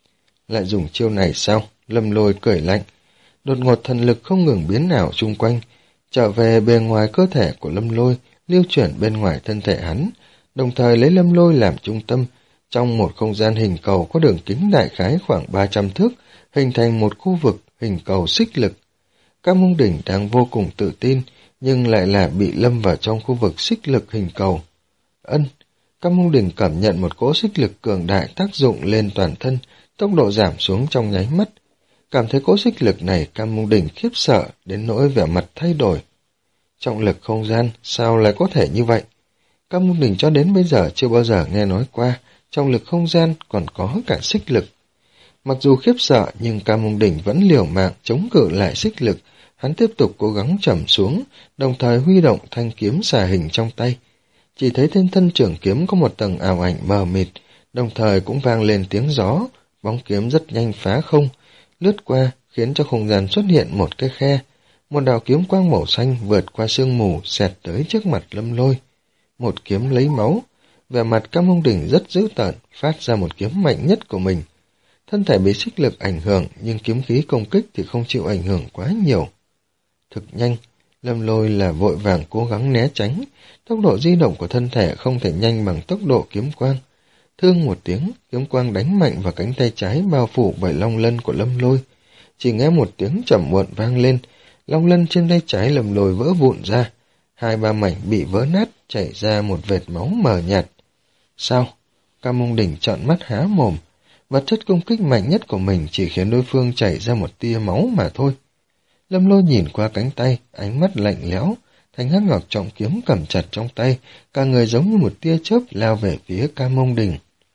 A: Lại dùng chiêu này sao? Lâm Lôi cười lạnh. Đột ngột thần lực không ngừng biến ảo chung quanh, trở về bề ngoài cơ thể của Lâm Lôi, lưu chuyển bên ngoài thân thể hắn, đồng thời lấy Lâm Lôi làm trung tâm, trong một không gian hình cầu có đường kính đại khái khoảng ba trăm thước, hình thành một khu vực hình cầu xích lực. Cam Mông Đỉnh đang vô cùng tự tin, nhưng lại là bị lâm vào trong khu vực xích lực hình cầu. Ân, Cam Mông Đỉnh cảm nhận một cỗ xích lực cường đại tác dụng lên toàn thân, tốc độ giảm xuống trong nháy mắt. Cảm thấy cỗ xích lực này, Cam Mông Đỉnh khiếp sợ đến nỗi vẻ mặt thay đổi. Trọng lực không gian, sao lại có thể như vậy? Cam Mông Đỉnh cho đến bây giờ chưa bao giờ nghe nói qua, trong lực không gian còn có cả xích lực. Mặc dù khiếp sợ nhưng Cam Mông Đỉnh vẫn liều mạng chống cự lại xích lực, hắn tiếp tục cố gắng trầm xuống, đồng thời huy động thanh kiếm xà hình trong tay. Chỉ thấy trên thân trường kiếm có một tầng ảo ảnh mờ mịt, đồng thời cũng vang lên tiếng gió, bóng kiếm rất nhanh phá không, lướt qua khiến cho không gian xuất hiện một cái khe. Một đạo kiếm quang màu xanh vượt qua sương mù xẹt tới trước mặt Lâm Lôi. Một kiếm lấy máu, vẻ mặt Cam Mông Đỉnh rất dữ tợn, phát ra một kiếm mạnh nhất của mình. Thân thể bị xích lực ảnh hưởng, nhưng kiếm khí công kích thì không chịu ảnh hưởng quá nhiều. Thực nhanh, Lâm Lôi là vội vàng cố gắng né tránh, tốc độ di động của thân thể không thể nhanh bằng tốc độ kiếm quang. Thương một tiếng, kiếm quang đánh mạnh vào cánh tay trái bao phủ bởi long lân của Lâm Lôi. Chỉ nghe một tiếng trầm muộn vang lên, long lân trên tay trái Lâm Lôi vỡ vụn ra, hai ba mảnh bị vỡ nát, chảy ra một vệt máu mờ nhạt. Sao? Cam Mông Đỉnh trợn mắt há mồm. Vật chất công kích mạnh nhất của mình chỉ khiến đối phương chảy ra một tia máu mà thôi. Lâm Lôi nhìn qua cánh tay, ánh mắt lạnh lẽo, thanh hắc ngọc trọng kiếm cầm chặt trong tay, cả người giống như một tia chớp lao về phía Cam Mông Đỉnh.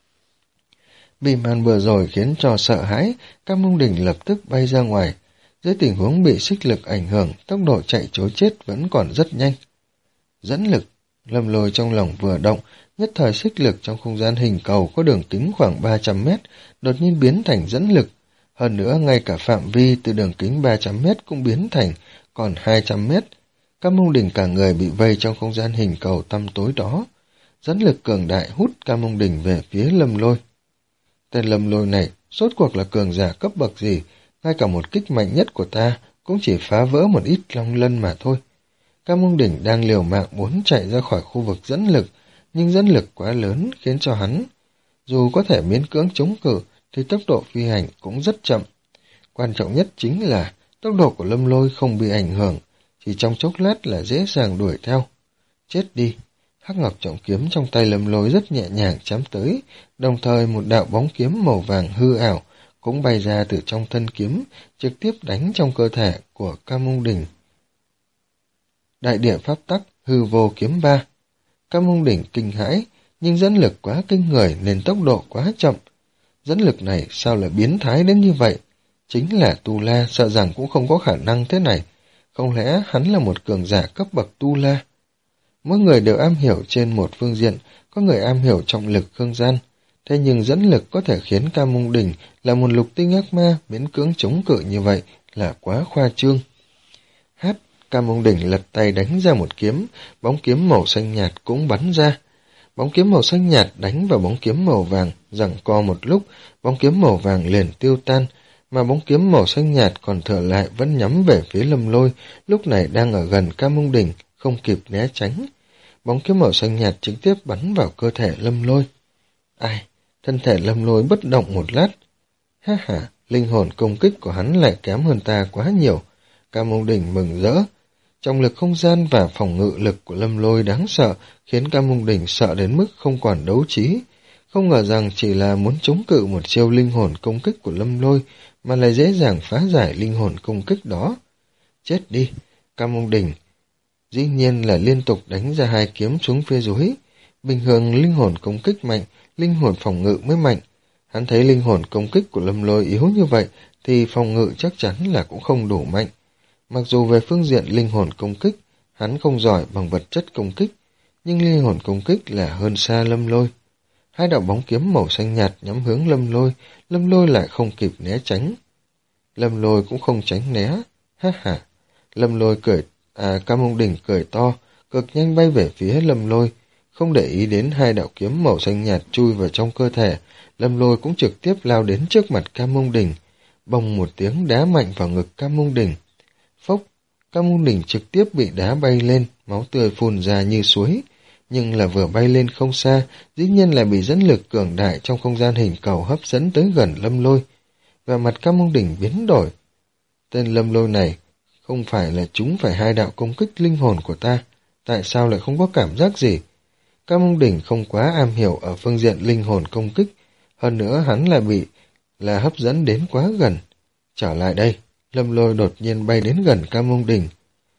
A: Bị màn vừa rồi khiến cho sợ hãi, Cam Mông Đỉnh lập tức bay ra ngoài. Dưới tình huống bị xích lực ảnh hưởng, tốc độ chạy trối chết vẫn còn rất nhanh. Dẫn lực, Lâm Lôi trong lòng vừa động, nhất thời xích lực trong không gian hình cầu có đường kính khoảng ba trăm mét, đột nhiên biến thành dẫn lực. Hơn nữa, ngay cả phạm vi từ đường kính ba trăm mét cũng biến thành còn hai trăm mét. Cam Mông Đỉnh cả người bị vây trong không gian hình cầu tăm tối đó. Dẫn lực cường đại hút Cam Mông Đỉnh về phía Lâm Lôi. Tên Lâm Lôi này rốt cuộc là cường giả cấp bậc gì, ngay cả một kích mạnh nhất của ta cũng chỉ phá vỡ một ít long lân mà thôi. Cam Mông Đỉnh đang liều mạng muốn chạy ra khỏi khu vực dẫn lực, nhưng dẫn lực quá lớn khiến cho hắn, dù có thể miễn cưỡng chống cự, thì tốc độ phi hành cũng rất chậm. Quan trọng nhất chính là tốc độ của Lâm Lôi không bị ảnh hưởng, chỉ trong chốc lát là dễ dàng đuổi theo. Chết đi! Hắc Ngọc Trọng Kiếm trong tay Lâm Lôi rất nhẹ nhàng chém tới, đồng thời một đạo bóng kiếm màu vàng hư ảo cũng bay ra từ trong thân kiếm, trực tiếp đánh trong cơ thể của Cam Mông Đỉnh. Đại địa pháp tắc hư vô kiếm ba. Cam Mông Đỉnh kinh hãi, nhưng dẫn lực quá kinh người nên tốc độ quá chậm. Dẫn lực này sao lại biến thái đến như vậy? Chính là Tu La sợ rằng cũng không có khả năng thế này. Không lẽ hắn là một cường giả cấp bậc Tu La? Mỗi người đều am hiểu trên một phương diện, có người am hiểu trọng lực không gian. Thế nhưng dẫn lực có thể khiến Cam Mông Đỉnh là một lục tinh ác ma miễn cưỡng chống cự như vậy là quá khoa trương. Hát, Cam Mông Đỉnh lật tay đánh ra một kiếm, bóng kiếm màu xanh nhạt cũng bắn ra. Bóng kiếm màu xanh nhạt đánh vào bóng kiếm màu vàng, giằng co một lúc, bóng kiếm màu vàng liền tiêu tan, mà bóng kiếm màu xanh nhạt còn thừa lại vẫn nhắm về phía Lâm Lôi, lúc này đang ở gần Cam Mông Đỉnh, không kịp né tránh. Bóng kiếm màu xanh nhạt trực tiếp bắn vào cơ thể Lâm Lôi. Ai? Thân thể Lâm Lôi bất động một lát. Ha ha, linh hồn công kích của hắn lại kém hơn ta quá nhiều. Cam Mông Đỉnh mừng rỡ. Trọng lực không gian và phòng ngự lực của Lâm Lôi đáng sợ, khiến Cam Mông Đỉnh sợ đến mức không còn đấu trí. Không ngờ rằng chỉ là muốn chống cự một chiêu linh hồn công kích của Lâm Lôi, mà lại dễ dàng phá giải linh hồn công kích đó. Chết đi! Cam Mông Đỉnh dĩ nhiên là liên tục đánh ra hai kiếm xuống phía dưới. Bình thường linh hồn công kích mạnh, linh hồn phòng ngự mới mạnh. Hắn thấy linh hồn công kích của Lâm Lôi yếu như vậy, thì phòng ngự chắc chắn là cũng không đủ mạnh. Mặc dù về phương diện linh hồn công kích, hắn không giỏi bằng vật chất công kích, nhưng linh hồn công kích là hơn xa Lâm Lôi. Hai đạo bóng kiếm màu xanh nhạt nhắm hướng Lâm Lôi, Lâm Lôi lại không kịp né tránh. Lâm Lôi cũng không tránh né. Ha ha! Lâm Lôi cười, à Cam Mông Đỉnh cười to, cực nhanh bay về phía Lâm Lôi, không để ý đến hai đạo kiếm màu xanh nhạt chui vào trong cơ thể. Lâm Lôi cũng trực tiếp lao đến trước mặt Cam Mông Đỉnh, bồng một tiếng đá mạnh vào ngực Cam Mông Đỉnh. Phốc! Cam Mông Đỉnh trực tiếp bị đá bay lên, máu tươi phun ra như suối. Nhưng là vừa bay lên không xa, dĩ nhiên là bị dẫn lực cường đại trong không gian hình cầu hấp dẫn tới gần Lâm Lôi. Và mặt Cam Mông Đỉnh biến đổi. Tên Lâm Lôi này không phải là chúng phải hai đạo công kích linh hồn của ta, tại sao lại không có cảm giác gì? Cam Mông Đỉnh không quá am hiểu ở phương diện linh hồn công kích, hơn nữa hắn là bị là hấp dẫn đến quá gần. Trở lại đây, Lâm Lôi đột nhiên bay đến gần Cam Mông Đỉnh.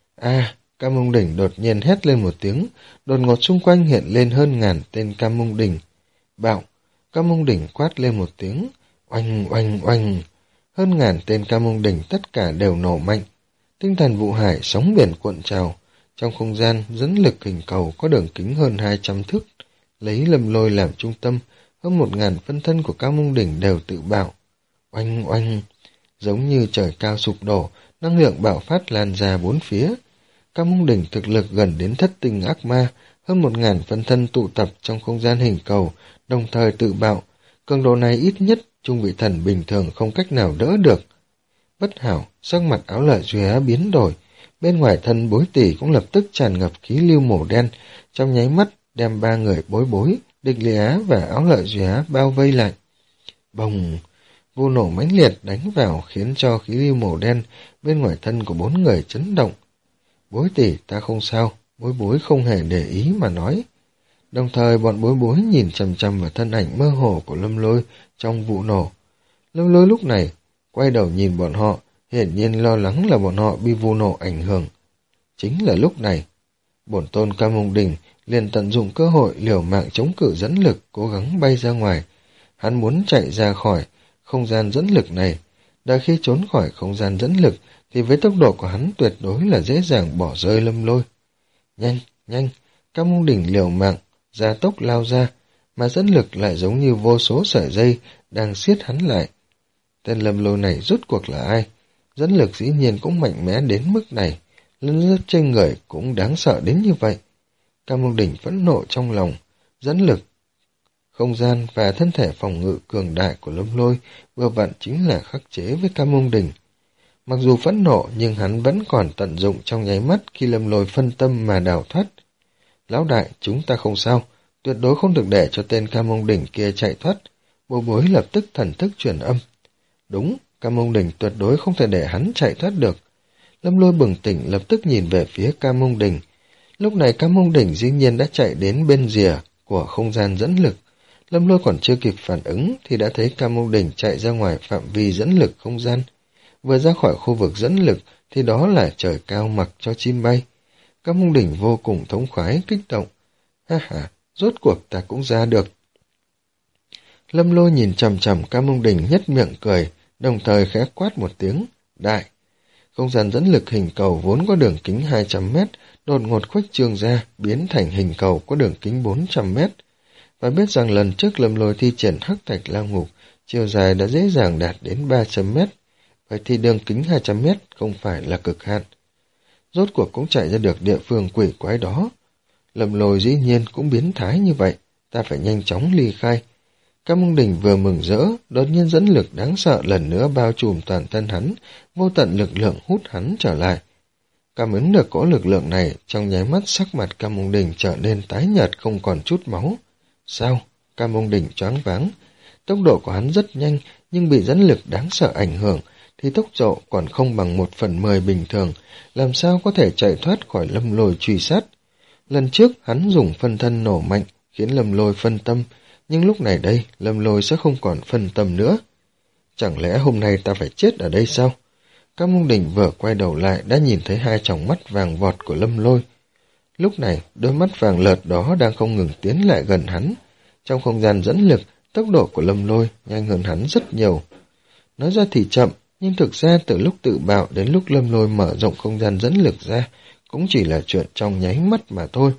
A: A, Cam Mông Đỉnh đột nhiên hét lên một tiếng, đột ngột xung quanh hiện lên hơn ngàn tên Cam Mông Đỉnh. Bạo! Cam Mông Đỉnh quát lên một tiếng, oanh oanh oanh. Hơn ngàn tên Cam Mông Đỉnh tất cả đều nổ mạnh. Tinh thần vụ hải sóng biển cuộn trào. Trong không gian, dẫn lực hình cầu có đường kính hơn hai trăm thước. Lấy Lâm Lôi làm trung tâm, hơn một ngàn phân thân của Cam Mông Đỉnh đều tự bạo. Oanh oanh! Giống như trời cao sụp đổ, năng lượng bạo phát lan ra bốn phía. Cam Mông Đỉnh thực lực gần đến thất tinh ác ma, hơn một ngàn phân thân tụ tập trong không gian hình cầu, đồng thời tự bạo. Cường độ này ít nhất trung vị thần bình thường không cách nào đỡ được. Bất hảo, sắc mặt Áo Lợi Duy Á biến đổi, bên ngoài thân Bối Tỷ cũng lập tức tràn ngập khí lưu màu đen, trong nháy mắt đem ba người Bối Bối, Địch Lệ Á và Áo Lợi Duy Á bao vây lại. Bồng! Vụ nổ mãnh liệt đánh vào khiến cho khí lưu màu đen bên ngoài thân của bốn người chấn động. Bối Tỷ, ta không sao, Bối Bối không hề để ý mà nói. Đồng thời bọn Bối Bối nhìn chằm chằm vào thân ảnh mơ hồ của Lâm Lôi trong vụ nổ. Lâm Lôi lúc này quay đầu nhìn bọn họ, hiển nhiên lo lắng là bọn họ bị vụ nổ ảnh hưởng. Chính là lúc này, bổn tôn Cam Mông Đỉnh liền tận dụng cơ hội liều mạng chống cự dẫn lực, cố gắng bay ra ngoài. Hắn muốn chạy ra khỏi không gian dẫn lực này. Đợi khi trốn khỏi không gian dẫn lực thì với tốc độ của hắn tuyệt đối là dễ dàng bỏ rơi Lâm Lôi. Nhanh, nhanh! Cam Mông Đỉnh liều mạng gia tốc lao ra, mà dẫn lực lại giống như vô số sợi dây đang siết hắn lại. Tên Lâm Lôi này rốt cuộc là ai? Dẫn lực dĩ nhiên cũng mạnh mẽ đến mức này, lân lướt trên người cũng đáng sợ đến như vậy. Cam Mông Đỉnh phẫn nộ trong lòng, dẫn lực không gian và thân thể phòng ngự cường đại của Lâm Lôi vừa vặn chính là khắc chế với Cam Mông Đỉnh. Mặc dù phẫn nộ nhưng hắn vẫn còn tận dụng trong nháy mắt khi Lâm Lôi phân tâm mà đào thoát. Lão đại, chúng ta không sao, tuyệt đối không được để cho tên Cam Mông Đỉnh kia chạy thoát. Bố Bối lập tức thần thức truyền âm. Đúng, Cam Mông Đỉnh tuyệt đối không thể để hắn chạy thoát được. Lâm Lôi bừng tỉnh lập tức nhìn về phía Cam Mông Đỉnh. Lúc này Cam Mông Đỉnh dĩ nhiên đã chạy đến bên rìa của không gian dẫn lực. Lâm Lôi còn chưa kịp phản ứng thì đã thấy Cam Mông Đỉnh chạy ra ngoài phạm vi dẫn lực không gian. Vừa ra khỏi khu vực dẫn lực thì đó là trời cao mặc cho chim bay. Cam Mông Đỉnh vô cùng thống khoái, kích động. Ha ha, rốt cuộc ta cũng ra được. Lâm Lôi nhìn chằm chằm Cam Mông Đỉnh nhất miệng cười, đồng thời khẽ quát một tiếng, đại. Không gian dẫn lực hình cầu vốn có đường kính hai trăm mét, đột ngột khuếch trương ra, biến thành hình cầu có đường kính bốn trăm mét. Và biết rằng lần trước Lâm Lôi thi triển Hắc Thạch Lao Ngục, chiều dài đã dễ dàng đạt đến ba trăm mét. Vậy thì đường kính hai trăm mét không phải là cực hạn. Rốt cuộc cũng chạy ra được địa phương quỷ quái đó. Lâm Lôi dĩ nhiên cũng biến thái như vậy, ta phải nhanh chóng ly khai. Cam Mông Đỉnh vừa mừng rỡ, đột nhiên dẫn lực đáng sợ lần nữa bao trùm toàn thân hắn, vô tận lực lượng hút hắn trở lại. Cảm ứng được cỗ lực lượng này, trong nháy mắt sắc mặt Cam Mông Đỉnh trở nên tái nhợt không còn chút máu. Sao? Cam Mông Đỉnh choáng váng. Tốc độ của hắn rất nhanh, nhưng bị dẫn lực đáng sợ ảnh hưởng, thì tốc độ còn không bằng một phần mười bình thường, làm sao có thể chạy thoát khỏi Lâm Lôi truy sát. Lần trước hắn dùng phân thân nổ mạnh, khiến Lâm Lôi phân tâm, nhưng lúc này đây, Lâm Lôi sẽ không còn phân tâm nữa. Chẳng lẽ hôm nay ta phải chết ở đây sao? Cam Mông Đỉnh vừa quay đầu lại đã nhìn thấy hai tròng mắt vàng vọt của Lâm Lôi. Lúc này, đôi mắt vàng lợt đó đang không ngừng tiến lại gần hắn. Trong không gian dẫn lực, tốc độ của Lâm Lôi nhanh hơn hắn rất nhiều. Nói ra thì chậm, nhưng thực ra từ lúc tự bạo đến lúc Lâm Lôi mở rộng không gian dẫn lực ra, cũng chỉ là chuyện trong nháy mắt mà thôi.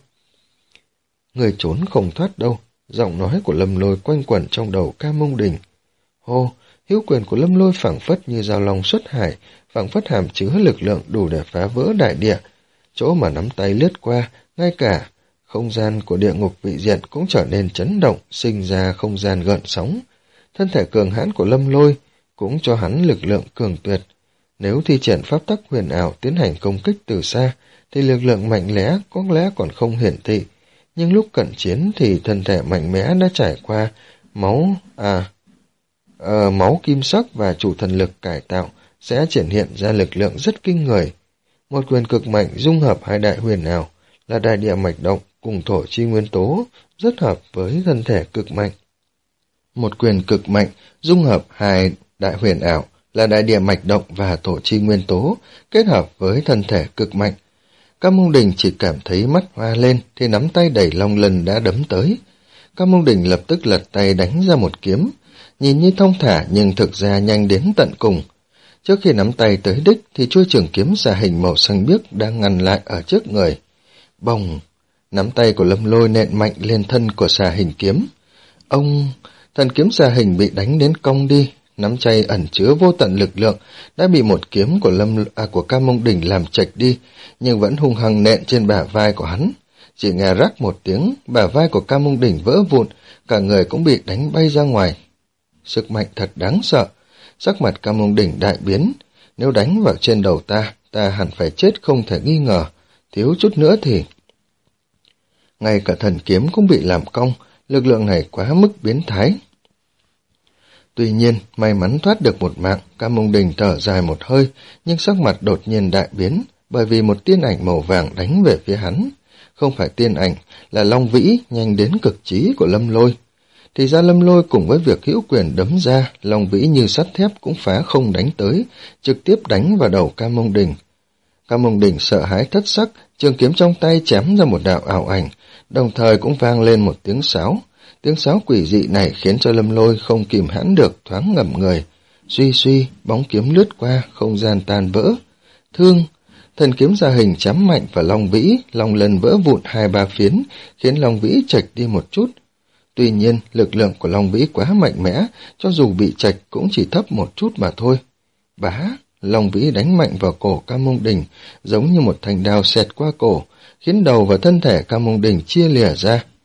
A: Người trốn không thoát đâu, giọng nói của Lâm Lôi quanh quẩn trong đầu Cam Mông Đỉnh. Hô, hữu quyền của Lâm Lôi phảng phất như dao long xuất hải, phảng phất hàm chứa lực lượng đủ để phá vỡ đại địa. Chỗ mà nắm tay lướt qua, ngay cả không gian của địa ngục vị diện cũng trở nên chấn động, sinh ra không gian gợn sóng. Thân thể cường hãn của Lâm Lôi cũng cho hắn lực lượng cường tuyệt. Nếu thi triển pháp tắc huyền ảo tiến hành công kích từ xa, thì lực lượng mạnh mẽ có lẽ còn không hiển thị. Nhưng lúc cận chiến thì thân thể mạnh mẽ đã trải qua máu, à, uh, máu kim sắc và chủ thần lực cải tạo sẽ triển hiện ra lực lượng rất kinh người. Một quyền cực mạnh dung hợp hai đại huyền ảo là đại địa mạch động cùng thổ chi nguyên tố, rất hợp với thân thể cực mạnh. Một quyền cực mạnh dung hợp hai đại huyền ảo là đại địa mạch động và thổ chi nguyên tố, kết hợp với thân thể cực mạnh. Cam Mông Đỉnh chỉ cảm thấy mắt hoa lên thì nắm tay đẩy long lân đã đấm tới. Cam Mông Đỉnh lập tức lật tay đánh ra một kiếm, nhìn như thông thả nhưng thực ra nhanh đến tận cùng. Trước khi nắm tay tới đích thì chuôi trường kiếm xà hình màu xanh biếc đang ngăn lại ở trước người. Bồng! Nắm tay của Lâm Lôi nện mạnh lên thân của xà hình kiếm. Ông! Thần kiếm xà hình bị đánh đến cong đi, nắm tay ẩn chứa vô tận lực lượng đã bị một kiếm của Lâm à, của Cam Mông Đỉnh làm chệch đi, nhưng vẫn hung hăng nện trên bả vai của hắn. Chỉ nghe rắc một tiếng, bả vai của Cam Mông Đỉnh vỡ vụn, cả người cũng bị đánh bay ra ngoài. Sức mạnh thật đáng sợ. Sắc mặt Cam Mông Đỉnh đại biến. Nếu đánh vào trên đầu ta, ta hẳn phải chết không thể nghi ngờ. Thiếu chút nữa thì... Ngay cả thần kiếm cũng bị làm cong, lực lượng này quá mức biến thái. Tuy nhiên, may mắn thoát được một mạng, Cam Mông Đỉnh thở dài một hơi, nhưng sắc mặt đột nhiên đại biến, bởi vì một tiên ảnh màu vàng đánh về phía hắn. Không phải tiên ảnh, là Long Vĩ nhanh đến cực trí của Lâm Lôi. Thì ra Lâm Lôi cùng với việc hữu quyền đấm ra, Long Vĩ như sắt thép cũng phá không đánh tới, trực tiếp đánh vào đầu Cam Mông Đỉnh. Cam Mông Đỉnh sợ hãi thất sắc, trường kiếm trong tay chém ra một đạo ảo ảnh, đồng thời cũng vang lên một tiếng sáo. Tiếng sáo quỷ dị này khiến cho Lâm Lôi không kìm hãn được, thoáng ngậm người. Suy suy, bóng kiếm lướt qua, không gian tan vỡ. Thương! Thần kiếm ra hình chém mạnh vào Long Vĩ, Long lần vỡ vụn hai ba phiến, khiến Long Vĩ chệch đi một chút. Tuy nhiên, lực lượng của Long Vĩ quá mạnh mẽ, cho dù bị chệch cũng chỉ thấp một chút mà thôi. Bá! Long Vĩ đánh mạnh vào cổ Cam Mông Đỉnh, giống như một thanh đao xẹt qua cổ, khiến đầu và thân thể Cam Mông Đỉnh chia lìa ra.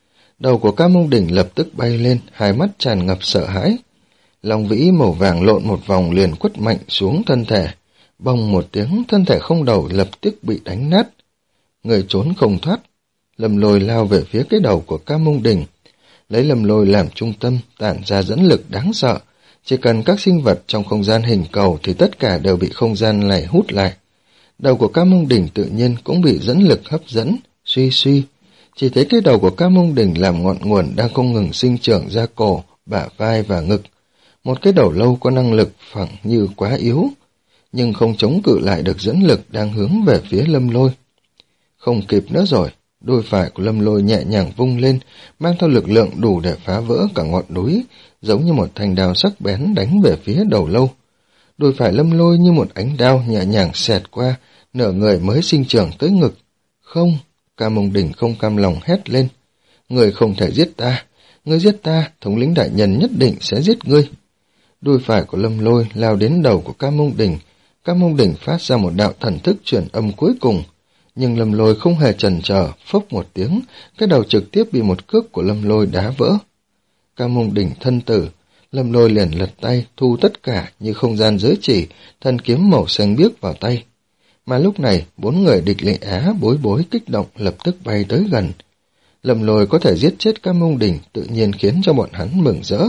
A: Đầu của Ca Mông Đỉnh lập tức bay lên, hai mắt tràn ngập sợ hãi. Long vĩ màu vàng lộn một vòng liền quất mạnh xuống thân thể. Bông một tiếng, thân thể không đầu lập tức bị đánh nát. Người trốn không thoát. Lâm Lôi lao về phía cái đầu của Ca Mông Đỉnh. Lấy Lâm Lôi làm trung tâm, tản ra dẫn lực đáng sợ. Chỉ cần các sinh vật trong không gian hình cầu thì tất cả đều bị không gian này hút lại. Đầu của Ca Mông Đỉnh tự nhiên cũng bị dẫn lực hấp dẫn, suy suy. Chỉ thấy cái đầu của Ca Mông Đỉnh làm ngọn nguồn đang không ngừng sinh trưởng ra cổ, bả vai và ngực. Một cái đầu lâu có năng lực phẳng như quá yếu, nhưng không chống cự lại được dẫn lực đang hướng về phía Lâm Lôi. Không kịp nữa rồi, đôi phải của Lâm Lôi nhẹ nhàng vung lên, mang theo lực lượng đủ để phá vỡ cả ngọn núi, giống như một thanh đao sắc bén đánh về phía đầu lâu. Đôi phải Lâm Lôi như một ánh đao nhẹ nhàng xẹt qua, nửa người mới sinh trưởng tới ngực. Không, Ca Mông Đỉnh không cam lòng hét lên. Ngươi không thể giết ta, ngươi giết ta, thống lĩnh đại nhân nhất định sẽ giết ngươi. Đuôi phải của Lâm Lôi lao đến đầu của Ca Mông Đỉnh. Ca Mông Đỉnh phát ra một đạo thần thức truyền âm cuối cùng, nhưng Lâm Lôi không hề chần chờ, phốc một tiếng, cái đầu trực tiếp bị một cước của Lâm Lôi đá vỡ. Ca Mông Đỉnh thân tử, Lâm Lôi liền lật tay thu tất cả như không gian giới chỉ, thần kiếm màu xanh biếc vào tay. Mà lúc này, bốn người địch lệ Á bối bối kích động lập tức bay tới gần. Lâm Lôi có thể giết chết Ca Mông Đỉnh tự nhiên khiến cho bọn hắn mừng rỡ.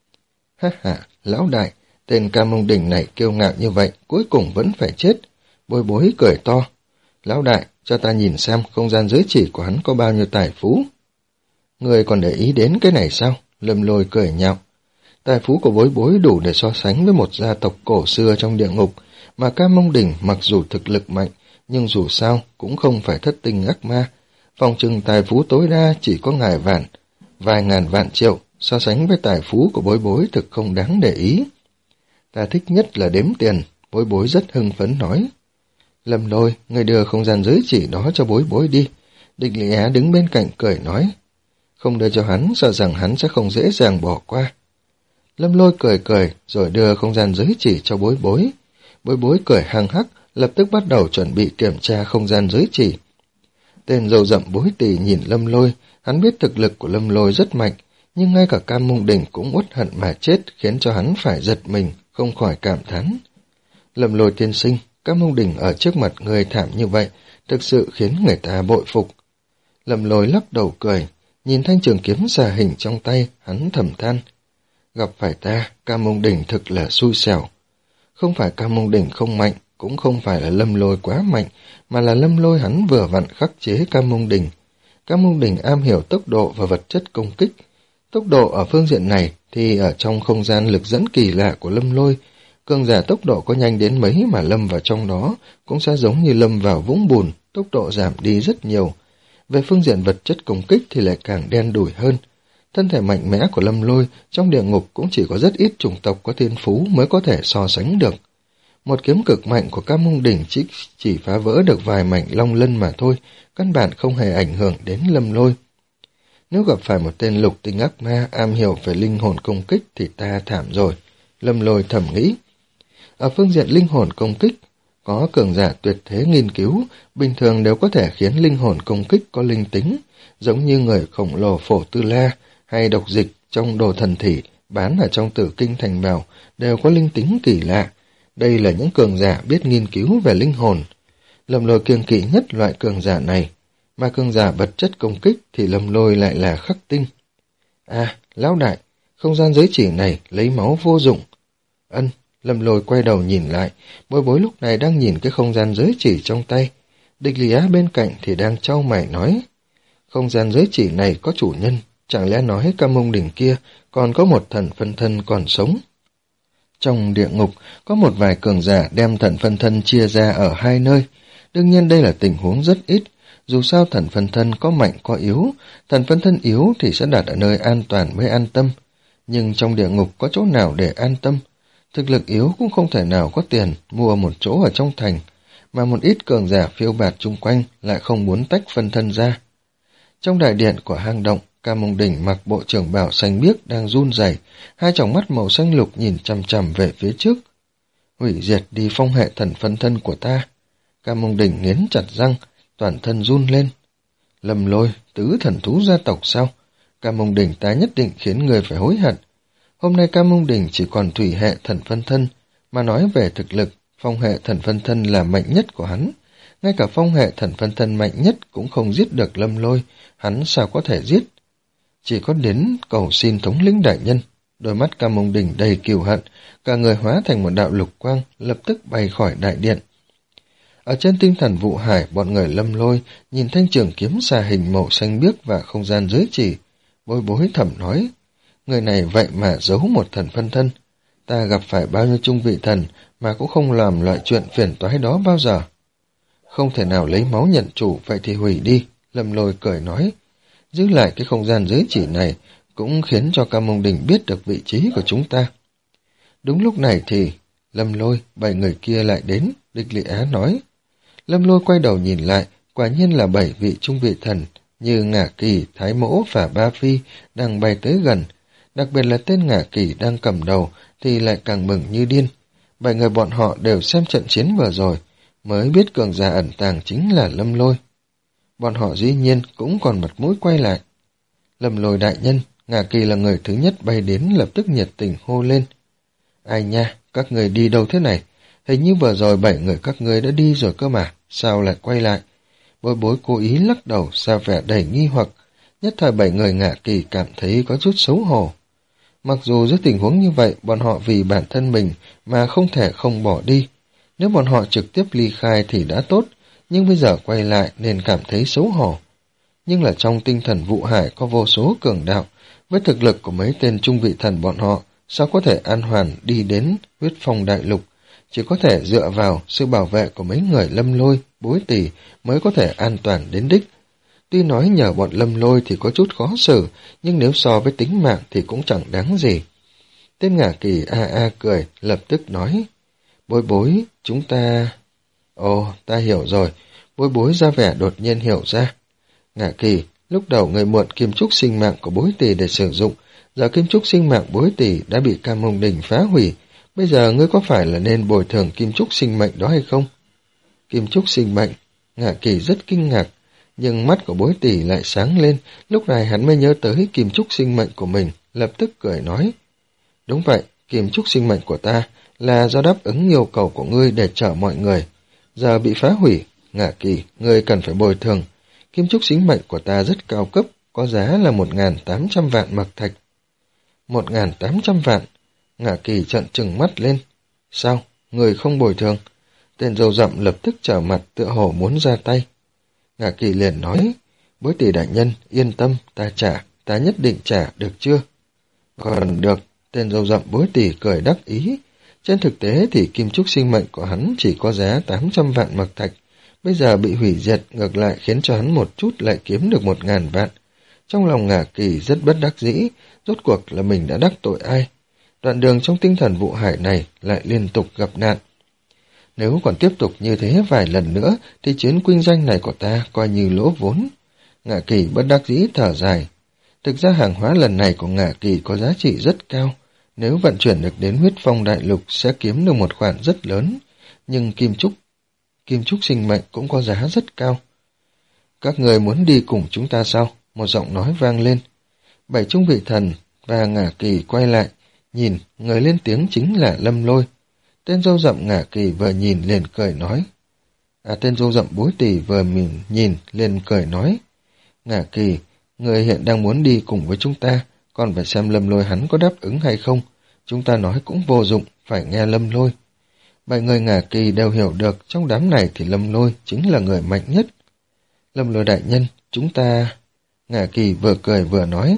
A: Ha ha, lão đại, tên Ca Mông Đỉnh này kiêu ngạo như vậy, cuối cùng vẫn phải chết. Bối bối cười to. Lão đại, cho ta nhìn xem không gian giới chỉ của hắn có bao nhiêu tài phú. Người còn để ý đến cái này sao? Lâm Lôi cười nhạo. Tài phú của bối bối đủ để so sánh với một gia tộc cổ xưa trong địa ngục, mà Ca Mông Đỉnh mặc dù thực lực mạnh, nhưng dù sao cũng không phải thất tinh ác ma. Phòng trừng tài phú tối đa chỉ có ngàn vạn, vài ngàn vạn triệu, so sánh với tài phú của bối bối thực không đáng để ý. Ta thích nhất là đếm tiền, bối bối rất hưng phấn nói. Lâm Lôi, người đưa không gian giới chỉ đó cho bối bối đi. Địch Lệ Á đứng bên cạnh cười nói. Không đưa cho hắn, sợ rằng hắn sẽ không dễ dàng bỏ qua. Lâm Lôi cười cười, rồi đưa không gian giới chỉ cho bối bối. Bối bối cười hăng hắc, lập tức bắt đầu chuẩn bị kiểm tra không gian giới chỉ. Tên râu rậm bối tỳ nhìn Lâm Lôi, hắn biết thực lực của Lâm Lôi rất mạnh, nhưng ngay cả Ca Mông Đỉnh cũng uất hận mà chết, khiến cho hắn phải giật mình, không khỏi cảm thán. Lâm Lôi tiên sinh, Ca Mông Đỉnh ở trước mặt người thảm như vậy, thực sự khiến người ta bội phục. Lâm Lôi lắc đầu cười, nhìn thanh trường kiếm xà hình trong tay, hắn thầm than. Gặp phải ta, Ca Mông Đỉnh thực là xui xẻo. Không phải Ca Mông Đỉnh không mạnh, cũng không phải là Lâm Lôi quá mạnh, mà là Lâm Lôi hắn vừa vặn khắc chế Ca Mông Đỉnh. Ca Mông Đỉnh am hiểu tốc độ và vật chất công kích. Tốc độ ở phương diện này thì ở trong không gian lực dẫn kỳ lạ của Lâm Lôi, cường giả tốc độ có nhanh đến mấy mà lâm vào trong đó cũng sẽ giống như lâm vào vũng bùn, tốc độ giảm đi rất nhiều. Về phương diện vật chất công kích thì lại càng đen đủi hơn. Thân thể mạnh mẽ của Lâm Lôi trong địa ngục cũng chỉ có rất ít chủng tộc có thiên phú mới có thể so sánh được. Một kiếm cực mạnh của Ca Mông Đỉnh chỉ, chỉ phá vỡ được vài mảnh long lân mà thôi, căn bản không hề ảnh hưởng đến Lâm Lôi. Nếu gặp phải một tên lục tinh ác ma am hiểu về linh hồn công kích thì ta thảm rồi, Lâm Lôi thầm nghĩ. Ở phương diện linh hồn công kích, có cường giả tuyệt thế nghiên cứu, bình thường đều có thể khiến linh hồn công kích có linh tính, giống như người khổng lồ Phổ Tư La hay độc dịch trong Đồ Thần Thỉ bán ở trong Tử Kinh Thành Bảo đều có linh tính kỳ lạ. Đây là những cường giả biết nghiên cứu về linh hồn. Lâm Lôi kiêng kỵ nhất loại cường giả này, mà cường giả vật chất công kích thì Lâm Lôi lại là khắc tinh. À, lão đại, không gian giới chỉ này lấy máu vô dụng. Ân, Lâm Lôi quay đầu nhìn lại, bối bối lúc này đang nhìn cái không gian giới chỉ trong tay. Địch Lý Á bên cạnh thì đang trao mày nói. Không gian giới chỉ này có chủ nhân, chẳng lẽ nói Ca Mông Đỉnh kia còn có một thần phân thân còn sống? Trong địa ngục, có một vài cường giả đem thần phân thân chia ra ở hai nơi. Đương nhiên đây là tình huống rất ít, dù sao thần phân thân có mạnh có yếu, thần phân thân yếu thì sẽ đặt ở nơi an toàn mới an tâm. Nhưng trong địa ngục có chỗ nào để an tâm? Thực lực yếu cũng không thể nào có tiền mua một chỗ ở trong thành, mà một ít cường giả phiêu bạt chung quanh lại không muốn tách phân thân ra. Trong đại điện của hang động, Ca Mông Đỉnh mặc bộ trưởng bào xanh biếc đang run rẩy, hai tròng mắt màu xanh lục nhìn chằm chằm về phía trước. Hủy diệt đi phong hệ thần phân thân của ta. Ca Mông Đỉnh nghiến chặt răng, toàn thân run lên. Lâm Lôi, tứ thần thú gia tộc sao? Cam Mông Đỉnh ta nhất định khiến người phải hối hận. Hôm nay Cam Mông Đỉnh chỉ còn thủy hệ thần phân thân, mà nói về thực lực, phong hệ thần phân thân là mạnh nhất của hắn. Ngay cả phong hệ thần phân thân mạnh nhất cũng không giết được Lâm Lôi, hắn sao có thể giết? Chỉ có đến cầu xin thống lĩnh đại nhân. Đôi mắt Cam Mông Đỉnh đầy kiêu hận, cả người hóa thành một đạo lục quang, lập tức bay khỏi đại điện. Ở trên tinh thần vụ hải, bọn người Lâm Lôi nhìn thanh trường kiếm xà hình màu xanh biếc và không gian giới chỉ. Bối bối thầm nói, người này vậy mà giấu một thần phân thân. Ta gặp phải bao nhiêu trung vị thần mà cũng không làm loại chuyện phiền toái đó bao giờ. Không thể nào lấy máu nhận chủ, vậy thì hủy đi, Lâm Lôi cười nói. Giữ lại cái không gian giới chỉ này cũng khiến cho Cam Mông Đỉnh biết được vị trí của chúng ta. Đúng lúc này thì Lâm Lôi, bảy người kia lại đến, Địch Lị Á nói. Lâm Lôi quay đầu nhìn lại, quả nhiên là bảy vị trung vị thần như Ngả Kỳ, Thái Mỗ và Ba Phi đang bay tới gần. Đặc biệt là tên Ngả Kỳ đang cầm đầu thì lại càng mừng như điên. Bảy người bọn họ đều xem trận chiến vừa rồi, mới biết cường giả ẩn tàng chính là Lâm Lôi. Bọn họ dĩ nhiên cũng còn mặt mũi quay lại. Lâm Lôi đại nhân, Ngả Kỳ là người thứ nhất bay đến, lập tức nhiệt tình hô lên. Ai nha, các người đi đâu thế này? Hình như vừa rồi bảy người các ngươi đã đi rồi cơ mà, sao lại quay lại? Bối bối cố ý lắc đầu, ra vẻ đầy nghi hoặc. Nhất thời bảy người Ngả Kỳ cảm thấy có chút xấu hổ. Mặc dù dưới tình huống như vậy, bọn họ vì bản thân mình mà không thể không bỏ đi. Nếu bọn họ trực tiếp ly khai thì đã tốt, nhưng bây giờ quay lại nên cảm thấy xấu hổ. Nhưng là trong tinh thần vụ hải có vô số cường đạo, với thực lực của mấy tên trung vị thần bọn họ, sao có thể an hoàn đi đến huyết phong đại lục, chỉ có thể dựa vào sự bảo vệ của mấy người Lâm Lôi, Bối Tỷ mới có thể an toàn đến đích. Tuy nói nhờ bọn Lâm Lôi thì có chút khó xử, nhưng nếu so với tính mạng thì cũng chẳng đáng gì. Tên Ngả Kỳ a a cười, lập tức nói, Bối bối, chúng ta... Ồ, ta hiểu rồi, Bối bối ra vẻ đột nhiên hiểu ra. Ngả Kỳ, lúc đầu người mượn kim trúc sinh mạng của Bối Tỷ để sử dụng, giờ kim trúc sinh mạng Bối Tỷ đã bị Cam Mông Đỉnh phá hủy, bây giờ ngươi có phải là nên bồi thường kim trúc sinh mệnh đó hay không? Kim trúc sinh mệnh, Ngả Kỳ rất kinh ngạc, nhưng mắt của Bối Tỷ lại sáng lên, lúc này hắn mới nhớ tới kim trúc sinh mệnh của mình, lập tức cười nói. Đúng vậy, kim trúc sinh mệnh của ta là do đáp ứng yêu cầu của ngươi để chở mọi người. Giờ bị phá hủy, Ngả Kỳ, ngươi cần phải bồi thường. Kim trúc sinh mệnh của ta rất cao cấp, có giá là một nghìn tám trăm vạn mật thạch. một nghìn tám trăm vạn, Ngả Kỳ trợn trừng mắt lên. Sao, người không bồi thường? Tên râu rậm lập tức trở mặt tựa hồ muốn ra tay. Ngả Kỳ liền nói, Bối Tỷ đại nhân, yên tâm, ta trả, ta nhất định trả, được chưa? Còn được, tên râu rậm Bối Tỷ cười đắc ý. Trên thực tế thì kim trúc sinh mệnh của hắn chỉ có giá tám trăm vạn mật thạch, bây giờ bị hủy diệt, ngược lại khiến cho hắn một chút lại kiếm được một ngàn vạn. Trong lòng Ngả Kỳ rất bất đắc dĩ, rốt cuộc là mình đã đắc tội ai. Đoạn đường trong tinh thần vụ hải này lại liên tục gặp nạn. Nếu còn tiếp tục như thế vài lần nữa thì chuyến quynh danh này của ta coi như lỗ vốn. Ngả Kỳ bất đắc dĩ thở dài. Thực ra hàng hóa lần này của Ngả Kỳ có giá trị rất cao. Nếu vận chuyển được đến huyết phong đại lục sẽ kiếm được một khoản rất lớn. Nhưng kim trúc, kim trúc sinh mệnh cũng có giá rất cao. Các người muốn đi cùng chúng ta sao? Một giọng nói vang lên. Bảy trung vị thần và Ngả Kỳ quay lại, nhìn, người lên tiếng chính là Lâm Lôi. Tên râu rậm Ngả Kỳ vừa nhìn liền cười nói. À, tên râu rậm Bối Tỷ vừa mình nhìn liền cười nói. Ngả Kỳ, người hiện đang muốn đi cùng với chúng ta, còn phải xem Lâm Lôi hắn có đáp ứng hay không. Chúng ta nói cũng vô dụng, phải nghe Lâm Lôi. Bảy người Ngả Kỳ đều hiểu được trong đám này thì Lâm Lôi chính là người mạnh nhất. Lâm Lôi đại nhân, chúng ta... Ngả Kỳ vừa cười vừa nói.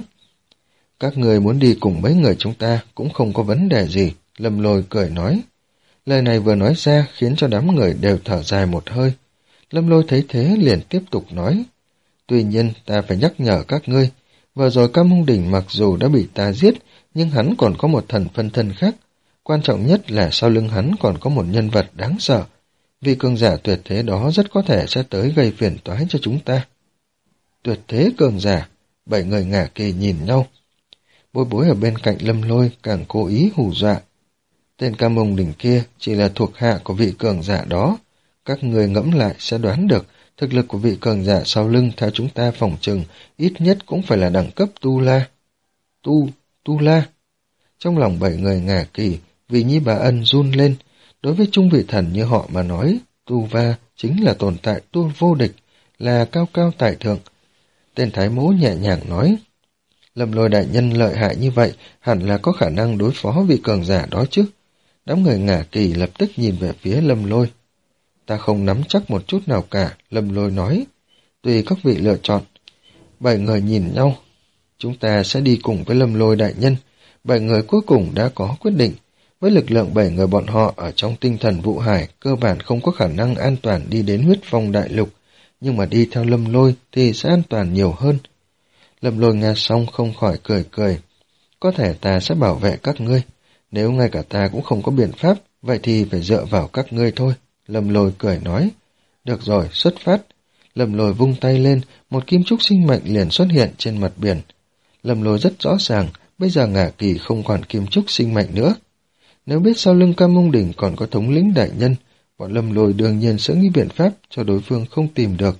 A: Các người muốn đi cùng mấy người chúng ta cũng không có vấn đề gì, Lâm Lôi cười nói. Lời này vừa nói ra khiến cho đám người đều thở dài một hơi. Lâm Lôi thấy thế liền tiếp tục nói. Tuy nhiên ta phải nhắc nhở các ngươi, vừa rồi Cam Mông Đỉnh mặc dù đã bị ta giết, nhưng hắn còn có một thần phân thân khác. Quan trọng nhất là sau lưng hắn còn có một nhân vật đáng sợ. Vị cường giả tuyệt thế đó rất có thể sẽ tới gây phiền toái cho chúng ta. Tuyệt thế cường giả, bảy người Ngả Kỳ nhìn nhau. Bối Bối ở bên cạnh Lâm Lôi càng cố ý hù dọa. Tên Cam Mông Đỉnh kia chỉ là thuộc hạ của vị cường giả đó. Các người ngẫm lại sẽ đoán được Thực lực của vị cường giả sau lưng theo chúng ta phỏng chừng ít nhất cũng phải là đẳng cấp tu la. Tu, tu la. Trong lòng bảy người ngả kỳ, vì Nhi Bá Ân run lên. Đối với trung vị thần như họ mà nói, tu va chính là tồn tại tu vô địch, là cao cao tại thượng. Tên Thái Mỗ nhẹ nhàng nói, Lâm Lôi đại nhân lợi hại như vậy, hẳn là có khả năng đối phó vị cường giả đó chứ. Đám người ngả kỳ lập tức nhìn về phía Lâm Lôi. Ta không nắm chắc một chút nào cả, Lâm Lôi nói. Tùy các vị lựa chọn. Bảy người nhìn nhau. Chúng ta sẽ đi cùng với Lâm Lôi đại nhân. Bảy người cuối cùng đã có quyết định. Với lực lượng bảy người bọn họ ở trong tinh thần vụ hải, cơ bản không có khả năng an toàn đi đến huyết phong đại lục. Nhưng mà đi theo Lâm Lôi thì sẽ an toàn nhiều hơn. Lâm Lôi nghe xong không khỏi cười cười. Có thể ta sẽ bảo vệ các ngươi. Nếu ngay cả ta cũng không có biện pháp, vậy thì phải dựa vào các ngươi thôi. Lâm Lôi cười nói. Được rồi, xuất phát. Lâm Lôi vung tay lên, một kim trúc sinh mệnh liền xuất hiện trên mặt biển. Lâm Lôi rất rõ ràng, bây giờ Ngả Kỳ không còn kim trúc sinh mệnh nữa. Nếu biết sau lưng Cam Mông Đỉnh còn có thống lĩnh đại nhân, bọn Lâm Lôi đương nhiên sẽ nghĩ biện pháp cho đối phương không tìm được.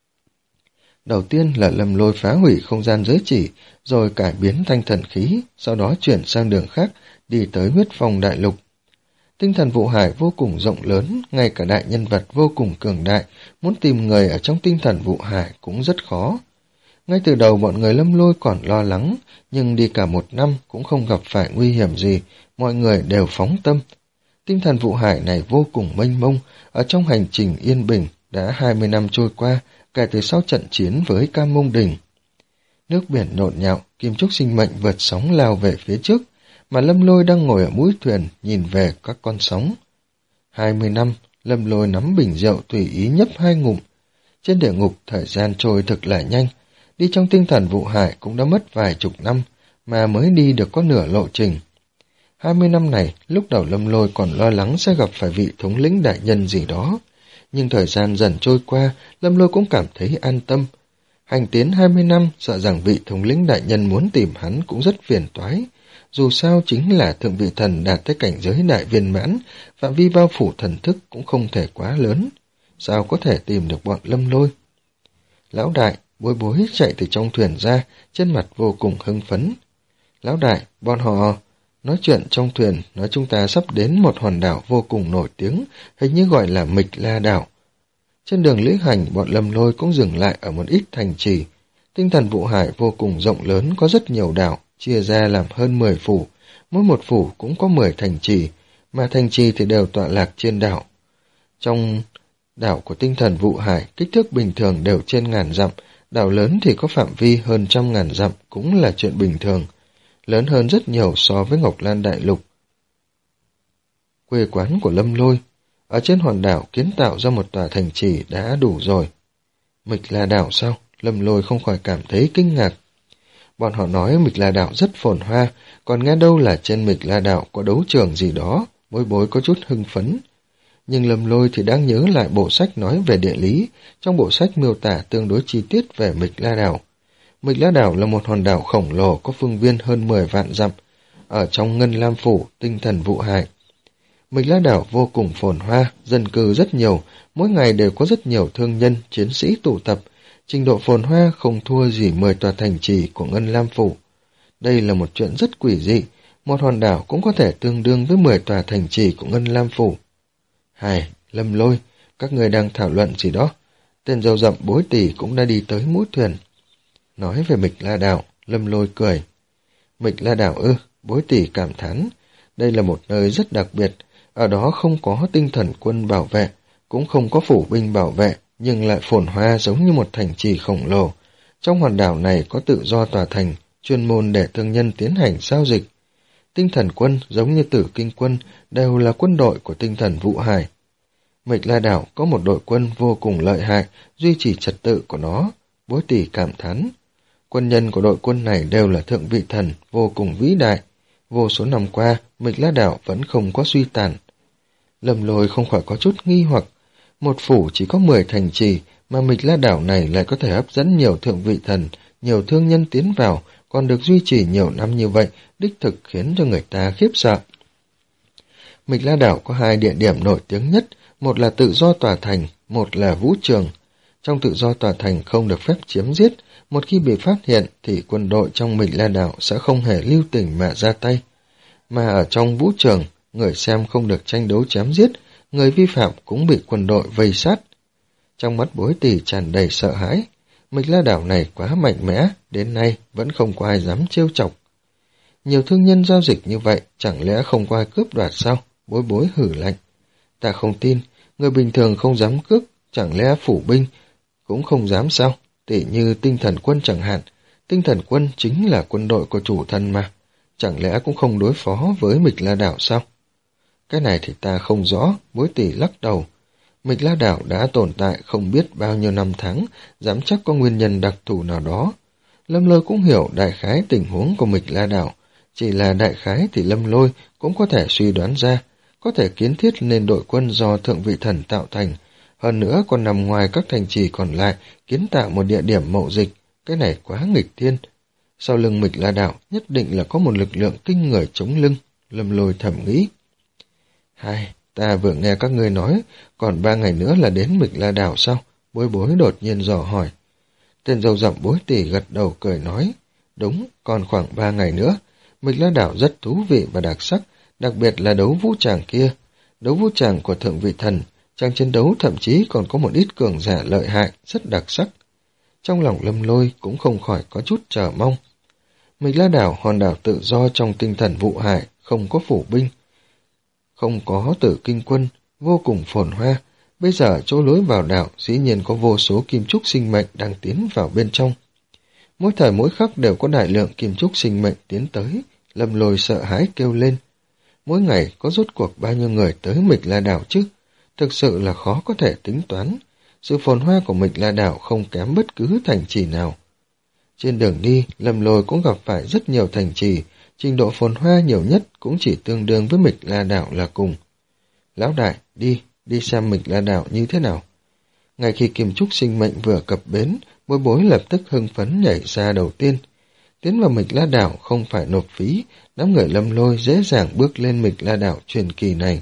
A: Đầu tiên là Lâm Lôi phá hủy không gian giới chỉ, rồi cải biến thanh thần khí, sau đó chuyển sang đường khác, đi tới huyết phong đại lục. Tinh thần vụ hải vô cùng rộng lớn, ngay cả đại nhân vật vô cùng cường đại, muốn tìm người ở trong tinh thần vụ hải cũng rất khó. Ngay từ đầu bọn người Lâm Lôi còn lo lắng, nhưng đi cả một năm cũng không gặp phải nguy hiểm gì, mọi người đều phóng tâm. Tinh thần vụ hải này vô cùng mênh mông, ở trong hành trình yên bình đã hai mươi năm trôi qua, kể từ sau trận chiến với Cam Mông Đỉnh. Nước biển nhộn nhạo, kim trúc sinh mệnh vượt sóng lao về phía trước, mà Lâm Lôi đang ngồi ở mũi thuyền nhìn về các con sóng. Hai mươi năm, Lâm Lôi nắm bình rượu tùy ý nhấp hai ngụm. Trên địa ngục thời gian trôi thực là nhanh, đi trong tinh thần vụ hải cũng đã mất vài chục năm, mà mới đi được có nửa lộ trình. Hai mươi năm này, lúc đầu Lâm Lôi còn lo lắng sẽ gặp phải vị thống lĩnh đại nhân gì đó. Nhưng thời gian dần trôi qua, Lâm Lôi cũng cảm thấy an tâm. Hành tiến hai mươi năm, sợ rằng vị thống lĩnh đại nhân muốn tìm hắn cũng rất phiền toái. Dù sao chính là thượng vị thần đạt tới cảnh giới đại viên mãn, phạm vi bao phủ thần thức cũng không thể quá lớn. Sao có thể tìm được bọn Lâm Lôi? Lão đại, Bối Bối chạy từ trong thuyền ra, trên mặt vô cùng hưng phấn. Lão đại, bọn họ nói chuyện trong thuyền, nói chúng ta sắp đến một hòn đảo vô cùng nổi tiếng, hình như gọi là Mịch La Đảo. Trên đường lữ hành, bọn Lâm Lôi cũng dừng lại ở một ít thành trì. Tinh thần vụ hải vô cùng rộng lớn, có rất nhiều đảo, chia ra làm hơn mười phủ, mỗi một phủ cũng có mười thành trì, mà thành trì thì đều tọa lạc trên đảo. Trong đảo của tinh thần vụ hải, kích thước bình thường đều trên ngàn dặm, đảo lớn thì có phạm vi hơn trăm ngàn dặm, cũng là chuyện bình thường, lớn hơn rất nhiều so với Ngọc Lan Đại Lục. Quê quán của Lâm Lôi, ở trên hòn đảo kiến tạo ra một tòa thành trì đã đủ rồi. Mịch La Đảo sao? Lâm Lôi không khỏi cảm thấy kinh ngạc. Bọn họ nói Mịch La Đảo rất phồn hoa, còn nghe đâu là trên Mịch La Đảo có đấu trường gì đó, Bối Bối có chút hưng phấn. Nhưng Lâm Lôi thì đang nhớ lại bộ sách nói về địa lý, trong bộ sách miêu tả tương đối chi tiết về Mịch La Đảo. Mịch La Đảo là một hòn đảo khổng lồ có phương viên hơn mười vạn dặm, ở trong Ngân Lam Phủ, tinh thần vụ hải. Mịch La Đảo vô cùng phồn hoa, dân cư rất nhiều, mỗi ngày đều có rất nhiều thương nhân, chiến sĩ tụ tập, trình độ phồn hoa không thua gì mười tòa thành trì của Ngân Lam Phủ. Đây là một chuyện rất quỷ dị, một hòn đảo cũng có thể tương đương với mười tòa thành trì của Ngân Lam Phủ. Hài, Lâm Lôi, các người đang thảo luận gì đó? Tên râu rậm Bối Tỷ cũng đã đi tới mũi thuyền. Nói về Mịch La Đảo, Lâm Lôi cười. Mịch La Đảo ư, Bối Tỷ cảm thán. Đây là một nơi rất đặc biệt, ở đó không có tinh thần quân bảo vệ, cũng không có phủ binh bảo vệ, nhưng lại phồn hoa giống như một thành trì khổng lồ. Trong hòn đảo này có tự do tòa thành, chuyên môn để thương nhân tiến hành giao dịch. Tinh thần quân giống như Tử Kinh quân đều là quân đội của tinh thần vụ hải. Mịch La Đảo có một đội quân vô cùng lợi hại, duy trì trật tự của nó. Bối Tỷ cảm thán. Quân nhân của đội quân này đều là thượng vị thần, vô cùng vĩ đại. Vô số năm qua, Mịch La Đảo vẫn không có suy tàn. Lâm Lôi không khỏi có chút nghi hoặc. Một phủ chỉ có mười thành trì, mà Mịch La Đảo này lại có thể hấp dẫn nhiều thượng vị thần, nhiều thương nhân tiến vào, còn được duy trì nhiều năm như vậy, đích thực khiến cho người ta khiếp sợ. Mịch La Đảo có hai địa điểm nổi tiếng nhất, một là tự do tòa thành, một là vũ trường. Trong tự do tòa thành không được phép chiếm giết, một khi bị phát hiện thì quân đội trong Mịch La Đảo sẽ không hề lưu tình mà ra tay. Mà ở trong vũ trường, người xem không được tranh đấu chém giết, người vi phạm cũng bị quân đội vây sát. Trong mắt Bối Tỷ tràn đầy sợ hãi, Mịch La Đảo này quá mạnh mẽ, đến nay vẫn không có ai dám trêu chọc. Nhiều thương nhân giao dịch như vậy, chẳng lẽ không có ai cướp đoạt sao? Bối Bối hử lạnh. Ta không tin, người bình thường không dám cướp, chẳng lẽ phủ binh cũng không dám sao? Tỉ như tinh thần quân chẳng hạn, tinh thần quân chính là quân đội của chủ thần mà, chẳng lẽ cũng không đối phó với Mịch La Đảo sao? Cái này thì ta không rõ, Bối Tỷ lắc đầu. Mịch La Đảo đã tồn tại không biết bao nhiêu năm tháng, dám chắc có nguyên nhân đặc thù nào đó. Lâm Lôi cũng hiểu đại khái tình huống của Mịch La Đảo, chỉ là đại khái thì Lâm Lôi cũng có thể suy đoán ra, có thể kiến thiết nên đội quân do Thượng Vị Thần tạo thành, hơn nữa còn nằm ngoài các thành trì còn lại, kiến tạo một địa điểm mậu dịch, cái này quá nghịch thiên. Sau lưng Mịch La Đảo nhất định là có một lực lượng kinh người chống lưng, Lâm Lôi thầm nghĩ. Hai, ta vừa nghe các ngươi nói, còn ba ngày nữa là đến Mịch La Đảo sao? Bối Bối đột nhiên dò hỏi. Tên râu rậm Bối Tỷ gật đầu cười nói, đúng, còn khoảng ba ngày nữa. Mịch La Đảo rất thú vị và đặc sắc, đặc biệt là đấu vũ tràng kia. Đấu vũ tràng của Thượng Vị Thần, trang chiến đấu thậm chí còn có một ít cường giả lợi hại, rất đặc sắc. Trong lòng Lâm Lôi cũng không khỏi có chút chờ mong. Mịch La Đảo hòn đảo tự do trong tinh thần vụ hải, không có phủ binh, không có Tử Kinh quân, vô cùng phồn hoa. Bây giờ chỗ lối vào đảo dĩ nhiên có vô số kim trúc sinh mệnh đang tiến vào bên trong. Mỗi thời mỗi khắc đều có đại lượng kim trúc sinh mệnh tiến tới, Lâm Lôi sợ hãi kêu lên. Mỗi ngày có rốt cuộc bao nhiêu người tới Mịch La Đảo chứ? Thực sự là khó có thể tính toán. Sự phồn hoa của Mịch La Đảo không kém bất cứ thành trì nào. Trên đường đi, Lâm Lôi cũng gặp phải rất nhiều thành trì, trình độ phồn hoa nhiều nhất cũng chỉ tương đương với Mịch La Đảo là cùng. Lão đại, đi, đi xem Mịch La Đảo như thế nào. Ngay khi kim trúc sinh mệnh vừa cập bến, Bối Bối lập tức hưng phấn nhảy ra đầu tiên. Tiến vào Mịch La Đảo không phải nộp phí, đám người Lâm Lôi dễ dàng bước lên Mịch La Đảo truyền kỳ này.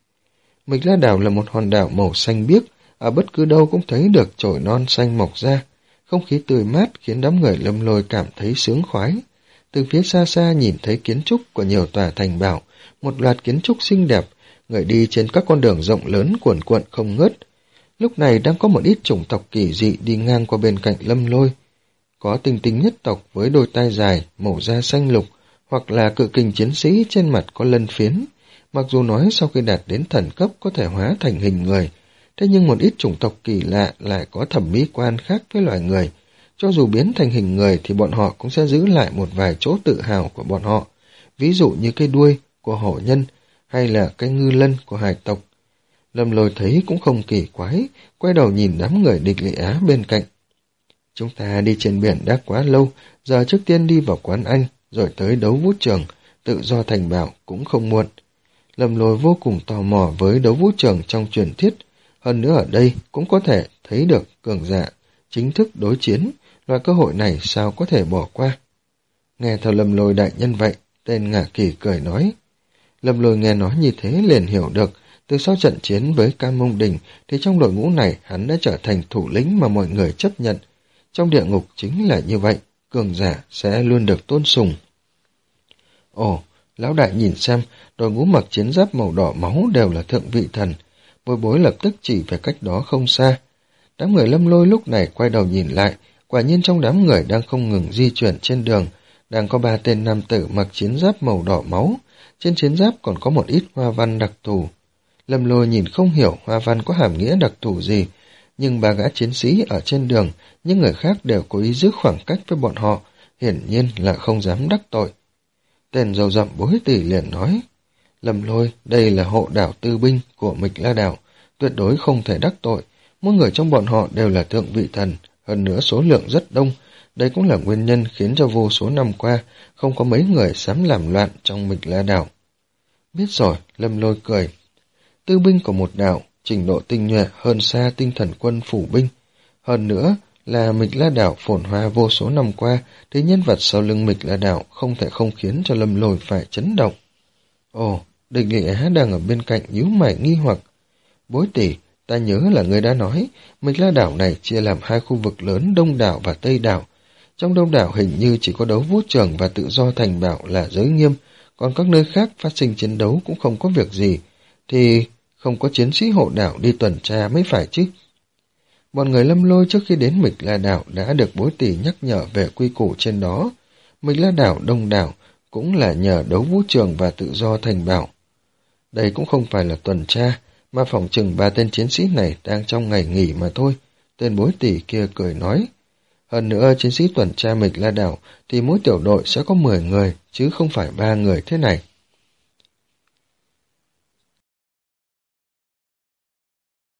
A: Mịch La Đảo là một hòn đảo màu xanh biếc, ở bất cứ đâu cũng thấy được chồi non xanh mọc ra. Không khí tươi mát khiến đám người Lâm Lôi cảm thấy sướng khoái. Từ phía xa xa nhìn thấy kiến trúc của nhiều tòa thành bảo, một loạt kiến trúc xinh đẹp, người đi trên các con đường rộng lớn cuồn cuộn không ngớt. Lúc này đang có một ít chủng tộc kỳ dị đi ngang qua bên cạnh Lâm Lôi. Có tinh tinh nhất tộc với đôi tai dài, màu da xanh lục, hoặc là cự kình chiến sĩ trên mặt có lân phiến. Mặc dù nói sau khi đạt đến thần cấp có thể hóa thành hình người, thế nhưng một ít chủng tộc kỳ lạ lại có thẩm mỹ quan khác với loài người. Cho dù biến thành hình người thì bọn họ cũng sẽ giữ lại một vài chỗ tự hào của bọn họ, ví dụ như cái đuôi của hổ nhân hay là cái ngư lân của hải tộc. Lâm Lôi thấy cũng không kỳ quái, quay đầu nhìn đám người Địch Lệ Á bên cạnh. Chúng ta đi trên biển đã quá lâu, giờ trước tiên đi vào quán Anh, rồi tới đấu vũ trường, tự do thành bảo cũng không muộn. Lâm Lôi vô cùng tò mò với đấu vũ trường trong truyền thuyết, hơn nữa ở đây cũng có thể thấy được cường giả chính thức đối chiến, loại cơ hội này sao có thể bỏ qua. Nghe theo Lâm Lôi đại nhân vậy, tên Ngả Kỳ cười nói. Lâm Lôi nghe nói như thế liền hiểu được, từ sau trận chiến với Cam Mông Đình thì trong đội ngũ này hắn đã trở thành thủ lĩnh mà mọi người chấp nhận. Trong địa ngục chính là như vậy, cường giả sẽ luôn được tôn sùng. Ồ, lão đại nhìn xem, đội ngũ mặc chiến giáp màu đỏ máu đều là Thượng Vị Thần. Bối Bối lập tức chỉ về cách đó không xa. Đám người Lâm Lôi lúc này quay đầu nhìn lại, quả nhiên trong đám người đang không ngừng di chuyển trên đường, đang có ba tên nam tử mặc chiến giáp màu đỏ máu, trên chiến giáp còn có một ít hoa văn đặc thù. Lâm Lôi nhìn không hiểu hoa văn có hàm nghĩa đặc thù gì, nhưng ba gã chiến sĩ ở trên đường, những người khác đều cố ý giữ khoảng cách với bọn họ, hiển nhiên là không dám đắc tội. Tên râu rậm Bối Tỷ liền nói, Lâm Lôi, đây là hộ đảo tư binh của Mịch La Đảo, tuyệt đối không thể đắc tội, mỗi người trong bọn họ đều là Thượng Vị Thần, hơn nữa số lượng rất đông, đây cũng là nguyên nhân khiến cho vô số năm qua không có mấy người dám làm loạn trong Mịch La Đảo. Biết rồi, Lâm Lôi cười. Tư binh của một đảo, trình độ tinh nhuệ hơn xa tinh thần quân phủ binh. Hơn nữa là Mịch La Đảo phồn hoa vô số năm qua, thì nhân vật sau lưng Mịch La Đảo không thể không khiến cho Lâm Lôi phải chấn động. Ồ, Địch Lệ Á đang ở bên cạnh nhíu mày nghi hoặc. Bối Tỷ, Ta nhớ là ngươi đã nói, Mịch La đảo này chia làm hai khu vực lớn, Đông đảo và Tây đảo. Trong Đông đảo hình như chỉ có đấu vũ trường và tự do thành bảo là giới nghiêm, còn các nơi khác phát sinh chiến đấu cũng không có việc gì, thì không có chiến sĩ hộ đảo đi tuần tra mới phải chứ. Bọn người Lâm Lôi trước khi đến Mịch La đảo đã được Bối Tỷ nhắc nhở về quy củ trên đó. Mịch La đảo, Đông đảo cũng là nhờ đấu vũ trường và tự do thành bảo. Đây cũng không phải là tuần tra, mà phỏng chừng ba tên chiến sĩ này đang trong ngày nghỉ mà thôi. Tên Bối Tỷ kia cười nói. Hơn nữa, chiến sĩ tuần tra Mịch La đảo thì mỗi tiểu đội sẽ có mười người, chứ không phải ba người thế này.